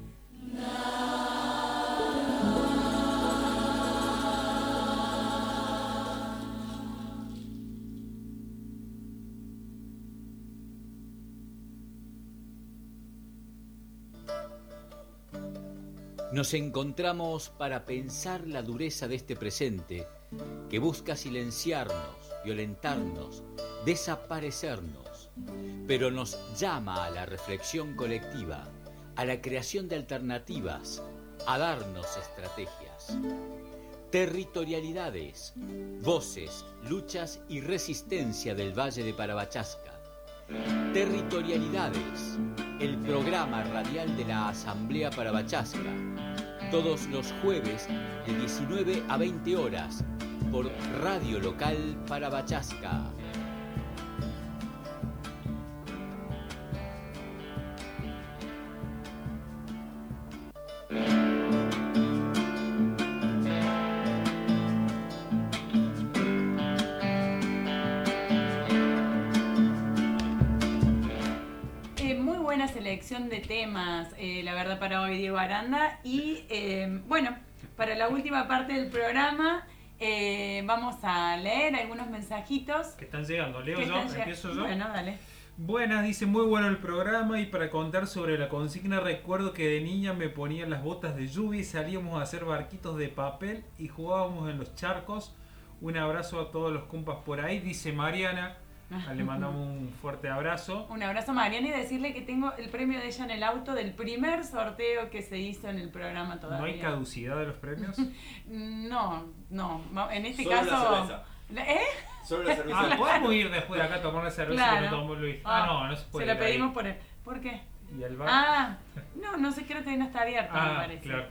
Nos encontramos para pensar la dureza de este presente que busca silenciarnos, violentarnos, desaparecernos, pero nos llama a la reflexión colectiva, a la creación de alternativas, a darnos estrategias. Territorialidades, voces, luchas y resistencia del Valle de Parabachasca. Territorialidades, el programa radial de la Asamblea Parabachasca, todos los jueves de 19 a 20 horas por Radio Local Parabachasca. Muy buena selección de temas, la verdad, para hoy, Diego Aranda. Y bueno, para la última parte del programa vamos a leer algunos mensajitos que están llegando. ¿Leo yo? ¿Empiezo yo? Bueno, dale. Buenas, dice, muy bueno el programa, y para contar sobre la consigna, recuerdo que de niña me ponían las botas de lluvia y salíamos a hacer barquitos de papel y jugábamos en los charcos. Un abrazo a todos los compas por ahí, dice Mariana. Le mandamos un fuerte abrazo. Un abrazo a Mariana y decirle que tengo el premio de ella en el auto del primer sorteo que se hizo en el programa todavía. ¿No hay caducidad de los premios? No, en este Solo caso... la cerveza. Solo la cerveza. Podemos ir después de acá a tomar la cerveza, claro. que lo tomó Luis. No se puede. Se la pedimos por él. ¿Por qué? ¿Y el bar? No sé, creo que no está abierto, me parece. Claro.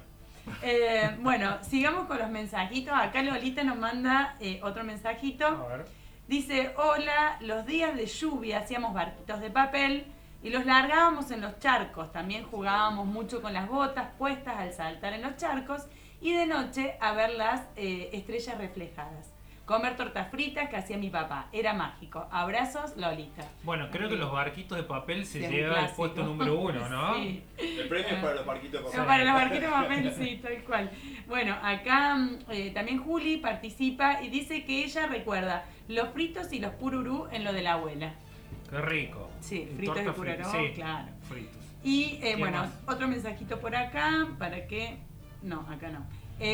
Bueno, sigamos con los mensajitos. Acá Lolita nos manda otro mensajito. A ver. Dice, hola, los días de lluvia hacíamos barquitos de papel y los largábamos en los charcos. También jugábamos mucho con las botas puestas al saltar en los charcos y de noche a ver las estrellas reflejadas. Comer tortas fritas que hacía mi papá. Era mágico. Abrazos, Lolita. Bueno, creo que los barquitos de papel se Sí, lleva al puesto número 1, ¿no? Sí. El premio es para los barquitos de papel. Para los barquitos de papel, sí, tal cual. Bueno, acá también Juli participa y dice que ella recuerda los fritos y los pururú en lo de la abuela. Qué rico. Sí, fritos de pururú, sí, claro. Fritos. Y bueno, más? otro mensajito por acá, para que... No, acá no.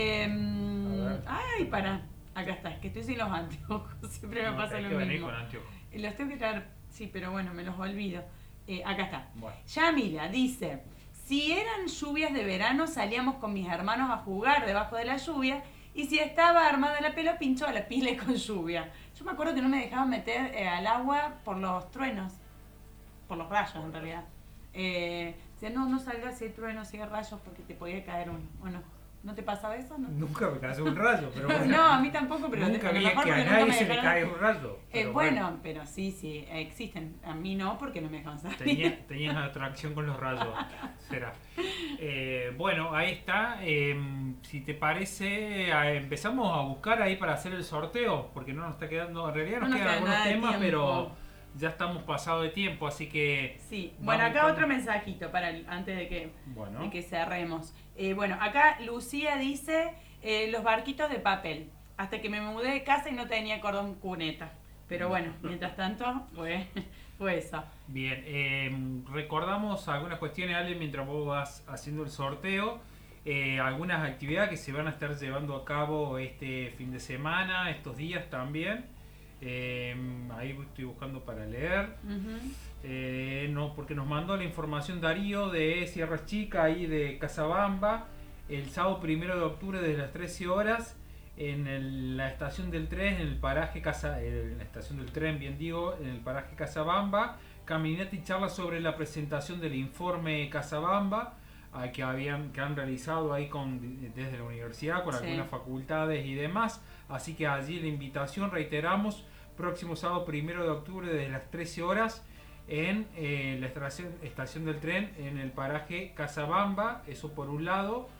Ay, para... Acá está, es que estoy sin los anteojos, siempre me pasa lo mismo. Con anteojos. Los tengo que traer, sí, pero bueno, me los olvido. Acá está. Bueno. Yamila dice, si eran lluvias de verano salíamos con mis hermanos a jugar debajo de la lluvia y si estaba armada la pela pincho a la pila con lluvia. Yo me acuerdo que no me dejaban meter al agua por los truenos, por los rayos en realidad. Decían, no salgas si hay truenos, si hay rayos porque te podía caer uno. Bueno, ¿no te pasaba eso? No. Nunca me cayó un rayo, pero bueno. No, a mí tampoco, pero nunca vi mejor que a porque nadie nunca me se le dejaron- cae un rayo. Pero bueno, pero sí, existen. A mí no, porque no me dejaban salir. Tenías atracción con los rayos, será. Bueno, ahí está. Si te parece, empezamos a buscar ahí para hacer el sorteo, porque no nos está quedando, en realidad nos No nos quedan queda algunos nada de temas, tiempo. pero ya estamos pasados de tiempo, así que... Sí, bueno, acá otro mensajito antes de que cerremos. Bueno, acá Lucía dice los barquitos de papel. Hasta que me mudé de casa y no tenía cordón cuneta. Pero bueno, mientras tanto fue eso. Bien, recordamos algunas cuestiones, Ale, mientras vos vas haciendo el sorteo. Algunas actividades que se van a estar llevando a cabo este fin de semana, estos días también. Ahí estoy buscando para leer. No, porque nos mandó la información Darío de Sierra Chica, ahí de Casabamba, el sábado 1 de octubre desde las 13 horas en la estación del tren, en el paraje la estación del tren, bien digo, en el paraje Casabamba, caminata y charla sobre la presentación del informe Casabamba que han realizado ahí desde la universidad con algunas facultades y demás. Así que allí la invitación, reiteramos, próximo sábado 1 de octubre desde las 13 horas en la estación del tren en el paraje Casabamba. Eso por un lado.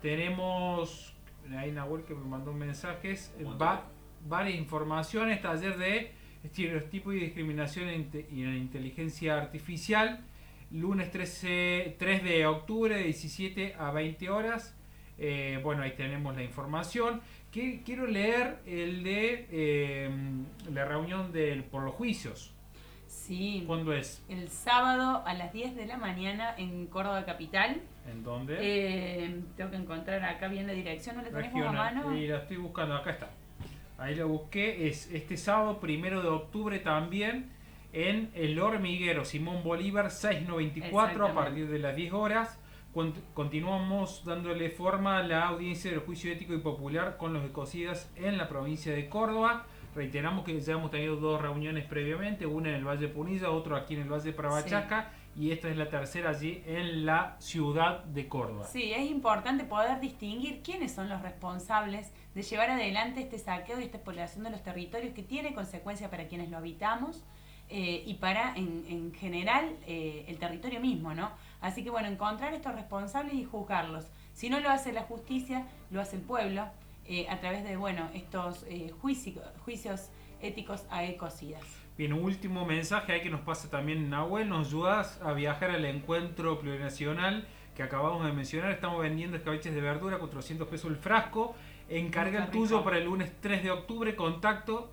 Tenemos ahí Nahuel que me mandó mensajes, varias informaciones, taller de estereotipo y discriminación en inteligencia artificial, lunes 3 de octubre de 17 a 20 horas. Bueno, ahí tenemos la información. Quiero leer el de la reunión por los juicios. Sí. ¿Cuándo es? El sábado a las 10 de la mañana en Córdoba Capital. ¿En dónde? Tengo que encontrar acá bien la dirección, ¿no la tenemos a Regional. mano? Y la estoy buscando, acá está. Ahí lo busqué, es este sábado 1 de octubre también en El Hormiguero, Simón Bolívar 694 a partir de las 10 horas. Continuamos dándole forma a la audiencia del juicio ético y popular con los ecocidas en la provincia de Córdoba. Reiteramos que ya hemos tenido 2 reuniones previamente, una en el Valle de Punilla, otra aquí en el Valle de Parabachaca, y esta es la tercera allí en la ciudad de Córdoba. Sí, es importante poder distinguir quiénes son los responsables de llevar adelante este saqueo y esta exploración de los territorios que tiene consecuencias para quienes lo habitamos y para, en general, el territorio mismo, ¿no? Así que, bueno, encontrar estos responsables y juzgarlos. Si no lo hace la justicia, lo hace el pueblo a través de, bueno, estos juicios éticos a ecocidas. Bien, un último mensaje ahí que nos pasa también Nahuel, nos ayudas a viajar al encuentro plurinacional que acabamos de mencionar. Estamos vendiendo escabeches de verdura, 400 pesos el frasco. Encarga el tuyo para el lunes 3 de octubre, contacto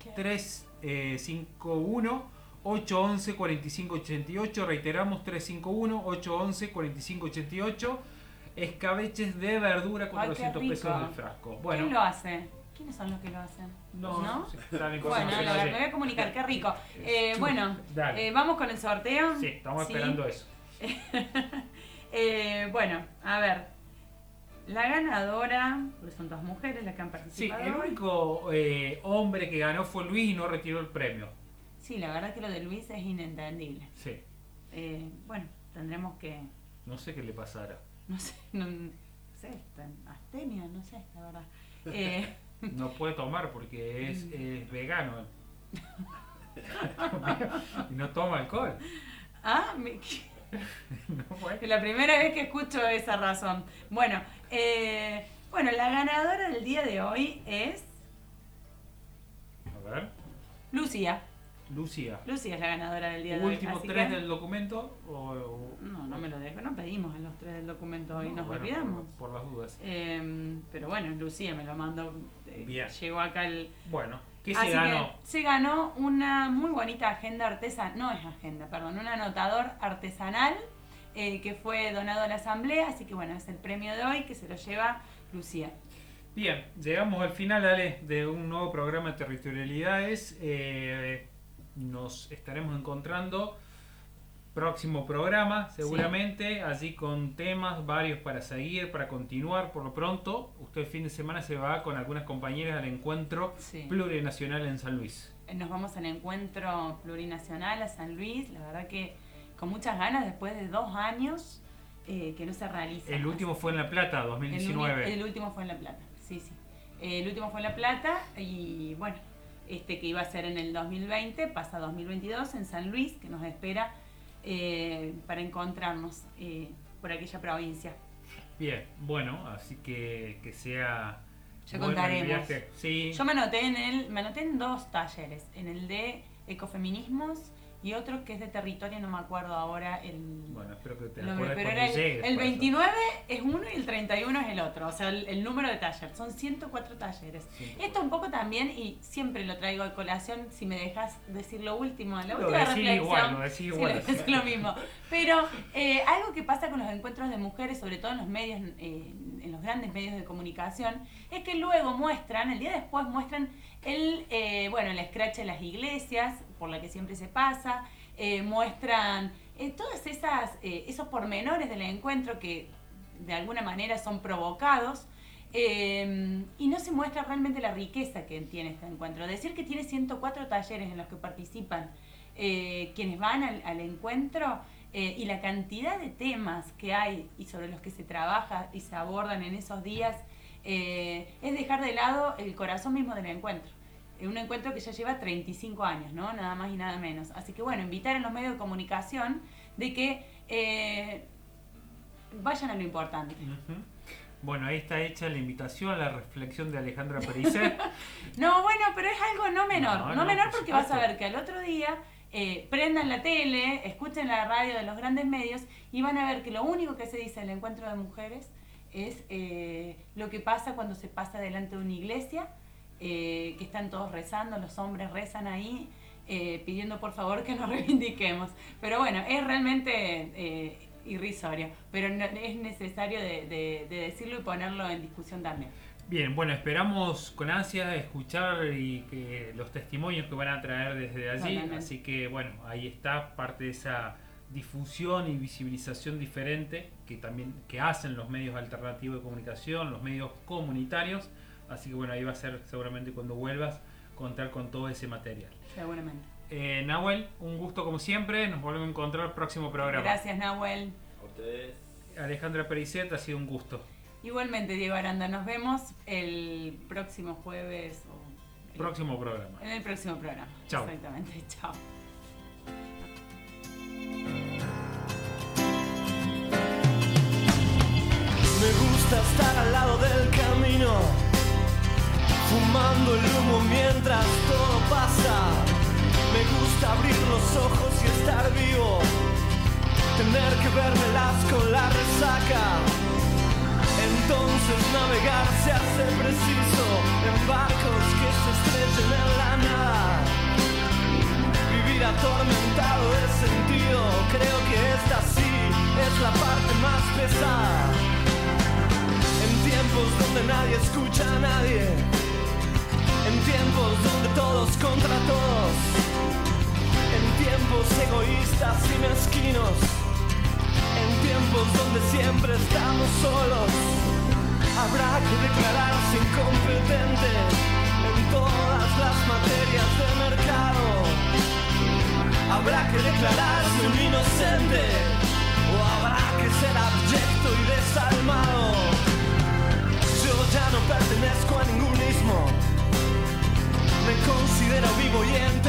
351-811-4588, reiteramos 351-811-4588, escabeches de verdura, 400 pesos el frasco. Bueno, ¿quién lo hace? ¿Quiénes son los que lo hacen? No. Sí, Bueno, lo voy a comunicar, qué rico. Bueno, vamos con el sorteo. Sí, estamos esperando eso. Bueno, a ver. La ganadora, porque son 2 mujeres las que han participado. Sí, el único hombre que ganó fue Luis y no retiró el premio. Sí, la verdad que lo de Luis es inentendible. Sí. Bueno, tendremos que... No sé qué le pasará. No sé, astemia, no sé, la verdad. No puede tomar porque es vegano. Y no toma alcohol. Ah, es la primera vez que escucho esa razón. Bueno, la ganadora del día de hoy es... A ver. Lucía. Lucía Es la ganadora del día de hoy. ¿Últimos 3 del documento? No me lo dejo. No pedimos en los 3 del documento hoy, nos olvidamos. Por las dudas. Pero bueno, Lucía me lo mandó. Bien. Llegó acá el... Bueno, ¿qué se ganó? Se ganó una muy bonita agenda artesanal. No es agenda, perdón. Un anotador artesanal que fue donado a la asamblea. Así que bueno, es el premio de hoy que se lo lleva Lucía. Bien, llegamos al final, Ale, de un nuevo programa de Territorialidades. Nos estaremos encontrando próximo programa seguramente, allí con temas varios para seguir, para continuar. Por lo pronto, usted el fin de semana se va con algunas compañeras al encuentro plurinacional en San Luis. Nos vamos al encuentro plurinacional a San Luis, la verdad que con muchas ganas, después de 2 años que no se realiza. El último fue en La Plata, 2019. El último fue en La Plata, sí. El último fue en La Plata y bueno, que iba a ser en el 2020, pasa 2022 en San Luis, que nos espera para encontrarnos por aquella provincia. Bien, bueno, así que sea... Ya contaremos. Sí. Yo me anoté en 2 talleres, en el de ecofeminismos y otro que es de territorio, no me acuerdo ahora Bueno, espero que te acuerdes. acuerdes Pero cuando era llegues. el 29 es uno y el 31 es el otro, o sea, el número de talleres. Son 104 talleres. Esto un poco también, y siempre lo traigo a colación, si me dejas decir lo último, la última reflexión. Lo decís igual. Es lo mismo. Pero algo que pasa con los encuentros de mujeres, sobre todo en los medios, en los grandes medios de comunicación, es que luego muestran, el día después muestran el scratch de las iglesias, por la que siempre se pasa, muestran todas esos pormenores del encuentro que de alguna manera son provocados, y no se muestra realmente la riqueza que tiene este encuentro. Decir que tiene 104 talleres en los que participan quienes van al encuentro, y la cantidad de temas que hay y sobre los que se trabaja y se abordan en esos días, es dejar de lado el corazón mismo del encuentro. Un encuentro que ya lleva 35 años, ¿no? Nada más y nada menos. Así que bueno, invitar a los medios de comunicación de que vayan a lo importante. Bueno, ahí está hecha la invitación, la reflexión de Alejandra Pericet. No, bueno, pero es algo no menor. No menor porque vas a ver que al otro día prendan la tele, escuchen la radio de los grandes medios y van a ver que lo único que se dice en el encuentro de mujeres es lo que pasa cuando se pasa delante de una iglesia, que están todos rezando, los hombres rezan ahí, pidiendo por favor que nos reivindiquemos. Pero bueno, es realmente irrisorio, pero es necesario de decirlo y ponerlo en discusión también. Bien, bueno, esperamos con ansia escuchar y que los testimonios que van a traer desde allí. Totalmente. Así que bueno, ahí está parte de esa difusión y visibilización diferente que hacen los medios alternativos de comunicación, los medios comunitarios. Así que bueno, ahí va a ser seguramente cuando vuelvas contar con todo ese material. Seguramente. Nahuel, un gusto como siempre. Nos volvemos a encontrar el próximo programa. Gracias, Nahuel. A ustedes. Alejandra Pericet, ha sido un gusto. Igualmente, Diego Aranda. Nos vemos el próximo jueves. Próximo programa. En el próximo programa. Chao. Exactamente. Chao. Me gusta estar al lado del camino, fumando el humo mientras todo pasa. Me gusta abrir los ojos y estar vivo, tener que vérmelas con la resaca. Entonces navegar se hace preciso en barcos que se estrellen en la nada. Vivir atormentado de sentido, creo que esta sí es la parte más pesada. En tiempos donde nadie escucha a nadie, en tiempos donde todos contra todos, en tiempos egoístas y mezquinos, en tiempos donde siempre estamos solos, habrá que declararse incompetente en todas las materias de mercado. Habrá que declararse un inocente, o habrá que ser abyecto y desalmado. Yo ya no pertenezco a ningún ismo, me considero vivo y entero.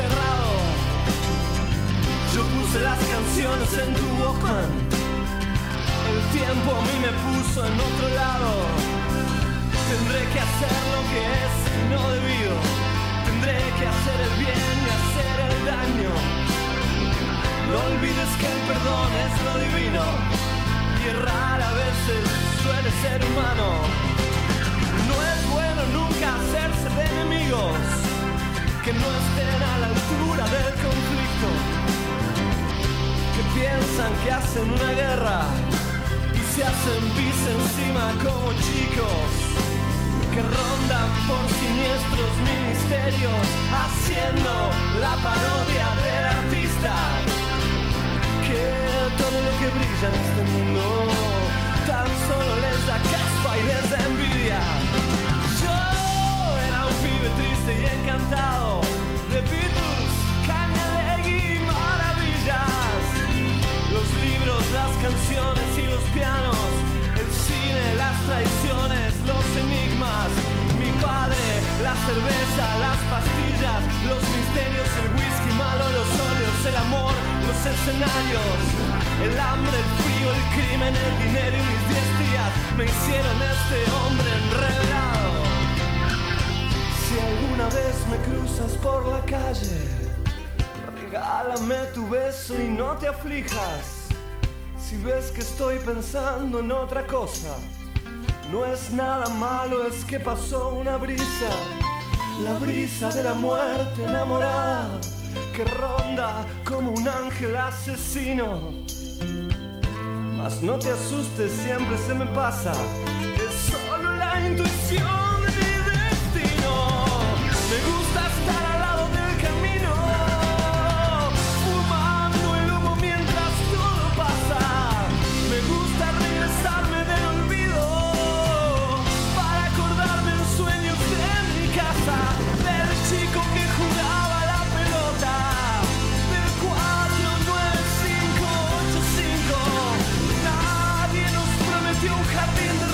puso en otro lado. Tendré que hacer lo que es no debido. Tendré que hacer el bien y hacer el daño. No olvides que el perdón es lo divino y errar a veces suele ser humano. No es bueno nunca hacerse de enemigos que no estén a la altura del conflicto, que piensan que hacen una guerra y se hacen pis encima como chicos, que rondan por siniestros ministerios haciendo la parodia del artista, que todo lo que brilla en este mundo tan solo les da caspa y les da envidia. Yo era un pibe triste y encantado de Beatles, Cañalegui y maravillas. Los libros, las canciones y los pianos, el cine, las traiciones, los enigmas, mi padre, la cerveza, las pastillas, los misterios, el whisky malo, los óleos, el amor, los escenarios, el hambre, el frío, el crimen, el dinero y mis 10 días me hicieron este hombre enredado. Si alguna vez me cruzas por la calle, regálame tu beso y no te aflijas. Si ves que estoy pensando en otra cosa, no es nada malo, es que pasó una brisa, la brisa de la muerte enamorada, que ronda como un ángel asesino. Mas no te asustes, siempre se me pasa, es solo la intuición de mi destino. Me gusta estar al lado del camino, fumando el humo mientras todo pasa. Me gusta regresarme del olvido para acordarme en sueños de mi casa, del chico que jugaba la pelota, del 4, 9, 5, 8, 5. Nadie nos prometió un jardín de